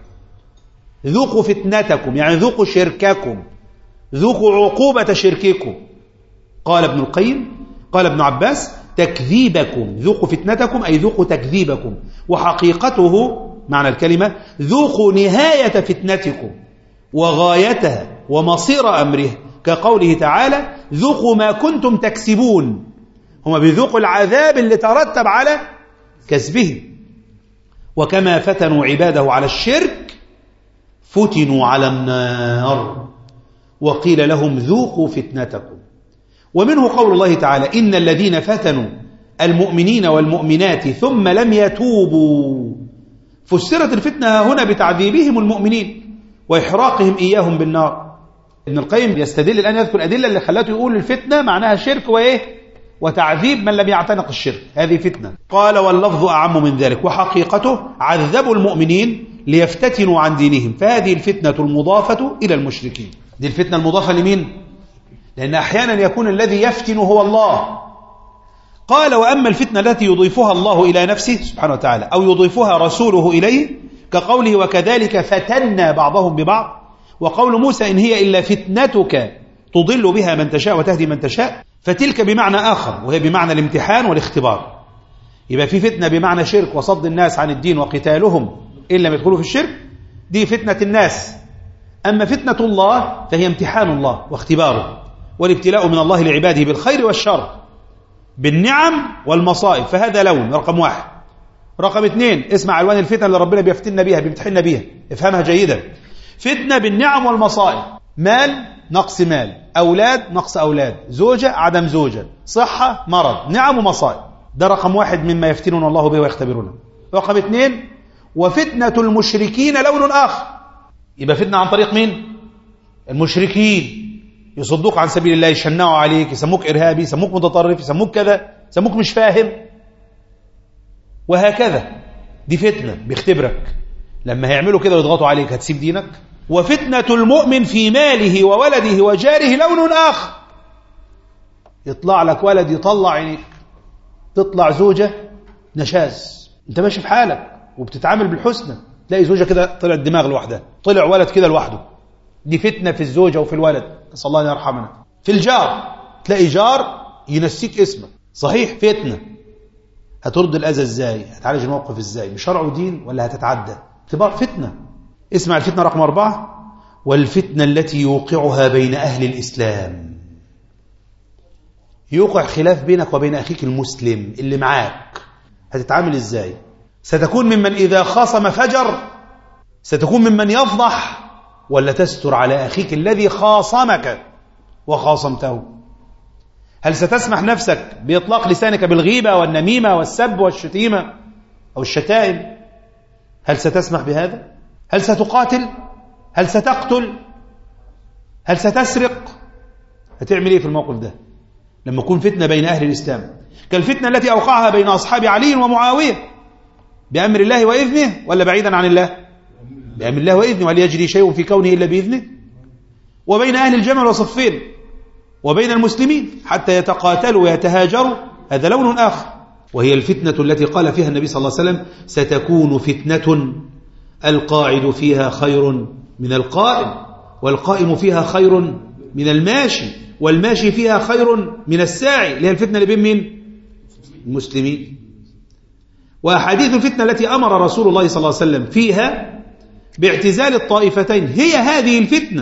Speaker 1: ذوقوا فتنتكم يعني ذوقوا شرككم، ذوقوا عقوبة شرككم. قال ابن القيم، قال ابن عباس: تكذيبكم، ذوقوا فتنتكم أي ذوقوا تكذيبكم، وحقيقته معنى الكلمة ذوقوا نهاية فتنتكم وغايتها ومصير أمره، كقوله تعالى: ذوقوا ما كنتم تكسبون. هم بيذوقوا العذاب اللي ترتب على كسبه. وكما فتنوا عباده على الشرك فتنوا على النار، وقيل لهم ذوقوا فتنتكم. ومنه قول الله تعالى: إن الذين فتنوا المؤمنين والمؤمنات ثم لم يتوبوا. فسرت الفتنة هنا بتعذيبهم المؤمنين وإحراقهم إياهم بالنار. ابن القيم يستدل الآن يذكر الأدلة اللي خلاته يقول الفتنة معناها شرك وإيه وتعذيب من لم يعتنق الشرك، هذه فتنة. قال: واللفظ أعم من ذلك، وحقيقته عذبوا المؤمنين ليفتتنوا عن دينهم، فهذه الفتنة المضافة إلى المشركين. دي الفتنة المضافة لمين؟ لأن أحيانا يكون الذي يفتن هو الله. قال: وأما الفتنة التي يضيفها الله إلى نفسه سبحانه وتعالى أو يضيفها رسوله إليه، كقوله: وكذلك فتنا بعضهم ببعض، وقول موسى: إن هي إلا فتنتك تضل بها من تشاء وتهدي من تشاء، فتلك بمعنى آخر وهي بمعنى الامتحان والاختبار. يبقى في فتنة بمعنى شرك وصد الناس عن الدين وقتالهم إن لم يدخلوا في الشرك، دي فتنة الناس. أما فتنة الله فهي امتحان الله واختباره، والابتلاء من الله لعباده بالخير والشر، بالنعم والمصائب، فهذا لون رقم واحد. رقم اثنين، اسمع ألوان الفتن اللي ربنا بيفتننا بيها بيمتحننا بيها، افهمها جيدا. فتنة بالنعم والمصائب، مال نقص مال، أولاد نقص أولاد، زوجة عدم زوجة، صحة مرض، نعم ومصائب. ده رقم واحد مما يفتنون الله به ويختبرونه. رقم اثنين، وفتنة المشركين لون آخر. يبقى فتنة عن طريق مين؟ المشركين، يصدوك عن سبيل الله، يشنعوا عليك، يسموك إرهابي، يسموك متطرف، يسموك كذا، يسموك مش فاهم، وهكذا. دي فتنة بيختبرك، لما هيعملوا كده ويضغطوا عليك هتسيب دينك. وفتنة المؤمن في ماله وولده وجاره لون آخر. يطلع لك ولد يطلع عينيك، تطلع زوجة نشاز، انت ماشي في حالك وبتتعامل بالحسنى، تلاقي زوجة كده طلع الدماغ لوحدها، طلع ولد كده لوحده. دي فتنة في الزوجة وفي الولد، نسأل الله أن يرحمنا. في الجار، تلاقي جار ينسيك اسمك، صحيح فتنة. هترد الأذى ازاي؟ هتعالج الموقف ازاي؟ بشرع ودين ولا هتتعدى؟ اختبار فتنة. اسمع الفتنة رقم أربعة: والفتنة التي يوقعها بين أهل الإسلام. يوقع خلاف بينك وبين أخيك المسلم اللي معاك، هتتعامل ازاي؟ ستكون ممن إذا خاصم فجر؟ ستكون ممن يفضح؟ ولا تستر على أخيك الذي خاصمك وخاصمته؟ هل ستسمح نفسك بإطلاق لسانك بالغيبة والنميمة والسب والشتيمة أو الشتائم؟ هل ستسمح بهذا؟ هل ستقاتل؟ هل ستقتل؟ هل ستسرق؟ هتعمل ايه في الموقف ده لما يكون فتنة بين أهل الإسلام؟ كالفتنة التي أوقعها بين أصحاب علي ومعاوية، بأمر الله وإذنه ولا بعيدا عن الله؟ بأمر الله وإذنه، وهل يجري شيء في كونه إلا بإذنه؟ وبين أهل الجمل وصفين، وبين المسلمين حتى يتقاتلوا ويتهاجروا، هذا لون آخر. وهي الفتنة التي قال فيها النبي صلى الله عليه وسلم: ستكون فتنة القاعد فيها خير من القائم، والقائم فيها خير من الماشي، والماشي فيها خير من الساعي، اللي هي الفتنة اللي بين مين؟ المسلمين. وأحاديث الفتنة التي أمر رسول الله صلى الله عليه وسلم فيها باعتزال الطائفتين هي هذه الفتنة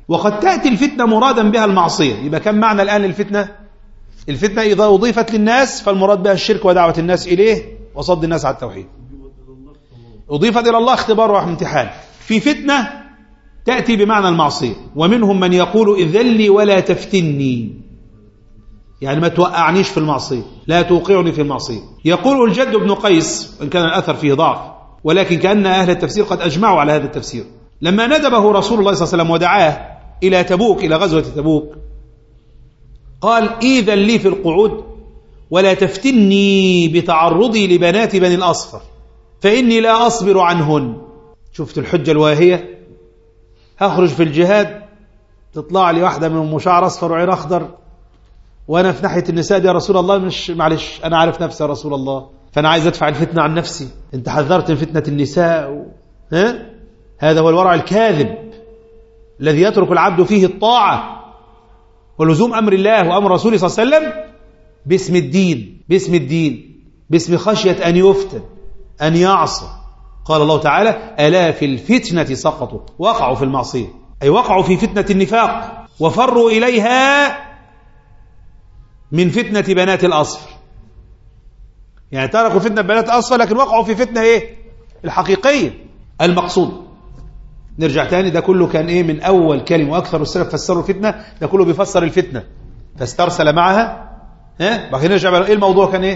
Speaker 1: وقد تأتي الفتنة مرادا بها المعصية. يبقى كم معنى الآن الفتنة؟ الفتنة إذا أضيفت للناس فالمراد بها الشرك ودعوة الناس إليه وصد الناس على التوحيد. أضيفت إلى الله اختبار وامتحان. في فتنة تأتي بمعنى المعصية، ومنهم من يقول إذن لي ولا تفتني، يعني ما توقعنيش في المعصية، لا توقعني في المعصية. يقول الجد بن قيس، إن كان الأثر فيه ضعف، ولكن كأن أهل التفسير قد أجمعوا على هذا التفسير. لما ندبه رسول الله صلى الله عليه وسلم ودعاه إلى تبوك، إلى غزوة تبوك، قال إذن لي في القعود ولا تفتني بتعرضي لبنات بني الأصفر فإني لا أصبر عنهن. شفت الحجة الواهية؟ هخرج في الجهاد تطلع لي واحدة من مشعر أصفر وعين أخضر وأنا في ناحية النساء دي يا رسول الله، مش معلش أنا عارف نفسي يا رسول الله، فأنا عايز أدفع الفتنة عن نفسي. أنت حذرت من فتنة النساء و... ها؟ هذا هو الورع الكاذب الذي يترك العبد فيه الطاعة ولزوم أمر الله وأمر رسوله صلى الله عليه وسلم باسم الدين، باسم الدين، باسم خشية أن يفتن، أن يعصى. قال الله تعالى ألا في الفتنة سقطوا، وقعوا في المعصية، أي وقعوا في فتنة النفاق وفروا إليها من فتنة بنات الأصفر. يعني تركوا فتنة بنات الأصفر لكن وقعوا في فتنة إيه؟ الحقيقية المقصود. نرجع تاني، ده كله كان إيه؟ من أول كلمة، وأكثر السلف فسروا الفتنة، ده كله بيفسر الفتنة فاسترسل معها. ها؟ بعد كده نرجع بقى إيه الموضوع كان إيه؟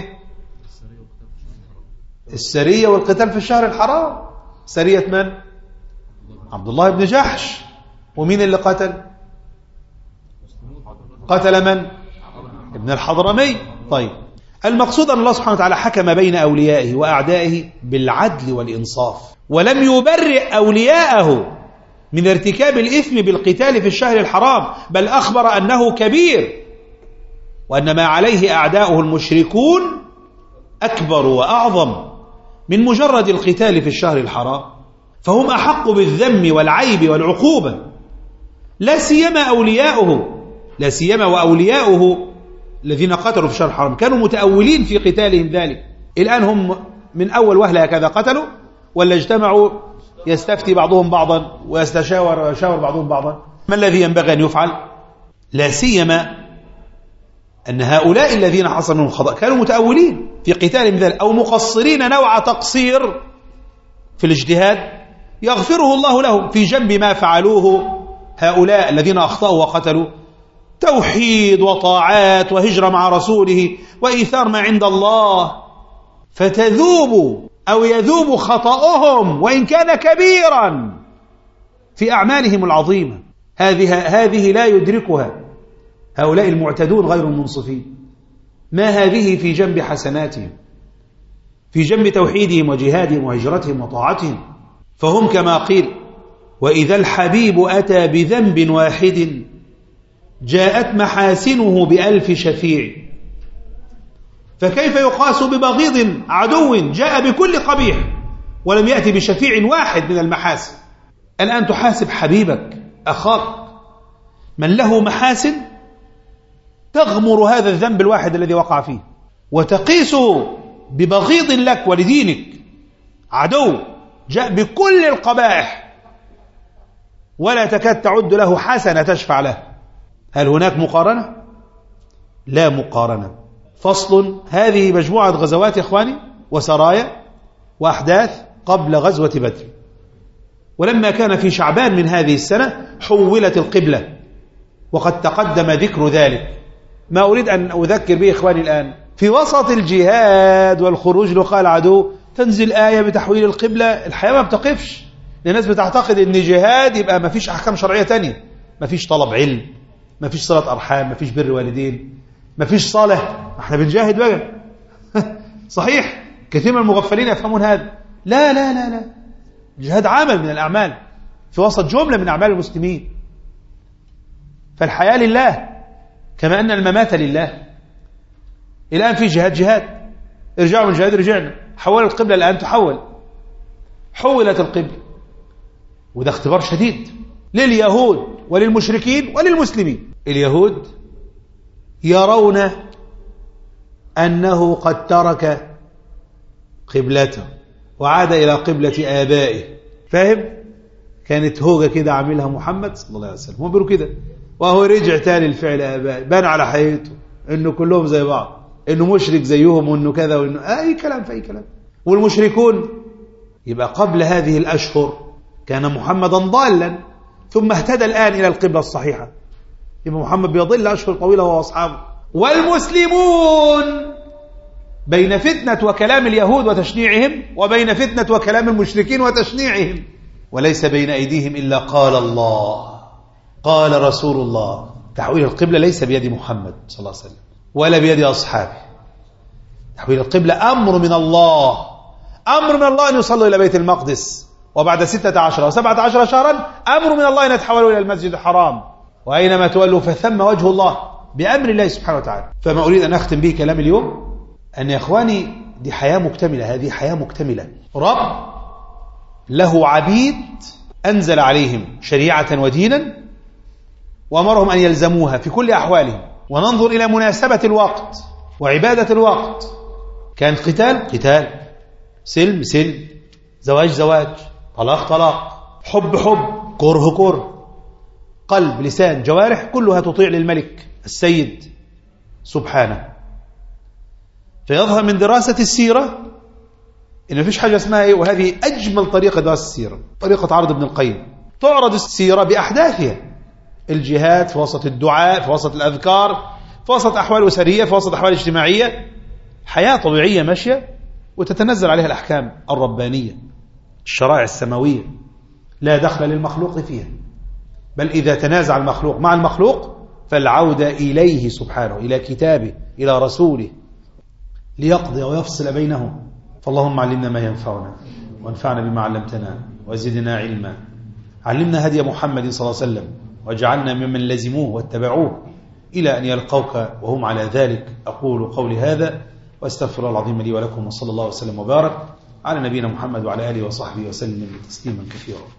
Speaker 1: السرية والقتال في الشهر الحرام. سرية من؟ عبد الله بن جحش. ومين اللي قتل؟ قتل من؟ ابن الحضرمي. طيب المقصود أن الله سبحانه وتعالى حكم بين أوليائه وأعدائه بالعدل والإنصاف، ولم يبرئ أولياءه من ارتكاب الإثم بالقتال في الشهر الحرام، بل أخبر أنه كبير، وأن ما عليه أعداؤه المشركون أكبر وأعظم من مجرد القتال في الشهر الحرام، فهم أحق بالذم والعيب والعقوبة، لا سيما أولياؤه، لا سيما وأولياؤه الذين قتلوا في الشهر الحرام كانوا متأولين في قتالهم ذلك. الآن هم من أول وهلة هكذا قتلوا، ولا اجتمعوا يستفتي بعضهم بعضا ويستشاور ويشاور بعضهم بعضا؟ ما الذي ينبغي أن يفعل؟ لا سيما أن هؤلاء الذين حصل منهم خطأ كانوا متأولين في قتالهم ذلك، أو مقصرين نوع تقصير في الاجتهاد يغفره الله لهم في جنب ما فعلوه هؤلاء الذين أخطأوا وقتلوا، توحيد وطاعات وهجرة مع رسوله وإيثار ما عند الله، فتذوب أو يذوب خطأهم وإن كان كبيرا في أعمالهم العظيمة. هذه هذه لا يدركها هؤلاء المعتدون غير المنصفين. ما هذه في جنب حسناتهم، في جنب توحيدهم وجهادهم وهجرتهم وطاعتهم. فهم كما قيل وإذا الحبيب أتى بذنب واحد جاءت محاسنه بألف شفيع، فكيف يقاس ببغيض عدو جاء بكل قبيح ولم يأتي بشفيع واحد من المحاسن؟ الآن تحاسب حبيبك أخاك من له محاسن تغمر هذا الذنب الواحد الذي وقع فيه، وتقيسه ببغيض لك ولدينك عدو جاء بكل القبائح ولا تكاد تعد له حسنة تشفع له. هل هناك مقارنة؟ لا مقارنة. فصل: هذه مجموعة غزوات إخواني وسرايا وأحداث قبل غزوة بدر. ولما كان في شعبان من هذه السنة حولت القبلة، وقد تقدم ذكر ذلك. ما أريد أن أذكر به إخواني الآن، في وسط الجهاد والخروج لقاء العدو تنزل آية بتحويل القبلة. الحياة ما بتقفش، الناس بتعتقد أن جهاد يبقى ما فيش أحكام شرعية تانية، ما فيش طلب علم، ما فيش صلة أرحام، ما فيش بر والدين، ما فيش صالح، احنا بنجاهد بقى. صحيح كثير من المغفلين يفهمون هذا. لا لا لا لا، الجهاد عمل من الأعمال في وسط جملة من أعمال المسلمين. فالحياة لله كما أن الممات لله. الآن في جهاد جهاد، ارجعوا من الجهاد رجعنا، حول القبلة الآن تحول، حولت القبلة، وده اختبار شديد لليهود وللمشركين وللمسلمين. اليهود يرون أنه قد ترك قبلته وعاد إلى قبلة آبائه، فاهم؟ كانت هوجة كده عاملها محمد صلى الله عليه وسلم. هم بيقولوا كده، وهو رجع تاني الفعل آبائي، بان على حقيقته انه كلهم زي بعض، انه مشرك زيهم، وانه كذا، وانه اي كلام في اي كلام. والمشركون يبقى قبل هذه الاشهر كان محمدا ضالا، ثم اهتدى الان الى القبلة الصحيحة. يبقى محمد بيضل اشهر طويلة هو واصحابه. والمسلمون بين فتنة وكلام اليهود وتشنيعهم، وبين فتنة وكلام المشركين وتشنيعهم، وليس بين أيديهم إلا قال الله قال رسول الله. تحويل القبلة ليس بيد محمد صلى الله عليه وسلم ولا بيد أصحابه. تحويل القبلة أمر من الله، أمر من الله أن يصلوا إلى بيت المقدس، وبعد ستة عشر وسبعة عشر شهرا أمر من الله أن يتحولوا إلى المسجد الحرام، وأينما تولوا فثم وجه الله، بأمر الله سبحانه وتعالى. فما أريد أن أختم به كلام اليوم أن يا إخواني دي حياة مكتملة، هذه حياة مكتملة. رب له عبيد أنزل عليهم شريعة ودينا وأمرهم أن يلزموها في كل أحوالهم. وننظر إلى مناسبة الوقت وعبادة الوقت. كان قتال قتال، سلم سلم، زواج زواج، طلاق طلاق، حب حب، كره كره، قلب لسان جوارح كلها تطيع للملك السيد سبحانه. فيظهر من دراسة السيرة إن مفيش حاجة اسمها إيه، وهذه أجمل طريقة دراسة السيرة، طريقة عرض ابن القيم. تعرض السيرة بأحداثها، الجهاد في وسط الدعاء، في وسط الأذكار، في وسط أحوال أسرية، في وسط أحوال اجتماعية، حياة طبيعية ماشية، وتتنزل عليها الأحكام الربانية، الشرائع السماوية، لا دخل للمخلوق فيها. بل إذا تنازع المخلوق مع المخلوق فالعودة إليه سبحانه، إلى كتابه، إلى رسوله، ليقضي ويفصل بينهم. فاللهم علمنا ما ينفعنا، وانفعنا بما علمتنا، وزدنا علما. علمنا هدي محمد صلى الله عليه وسلم، واجعلنا ممن لزموه واتبعوه إلى أن يلقوك وهم على ذلك. أقول قولي هذا واستغفر الله العظيم لي ولكم، وصلى الله وسلم وبارك على نبينا محمد وعلى آله وصحبه وسلم تسليما كثيرا.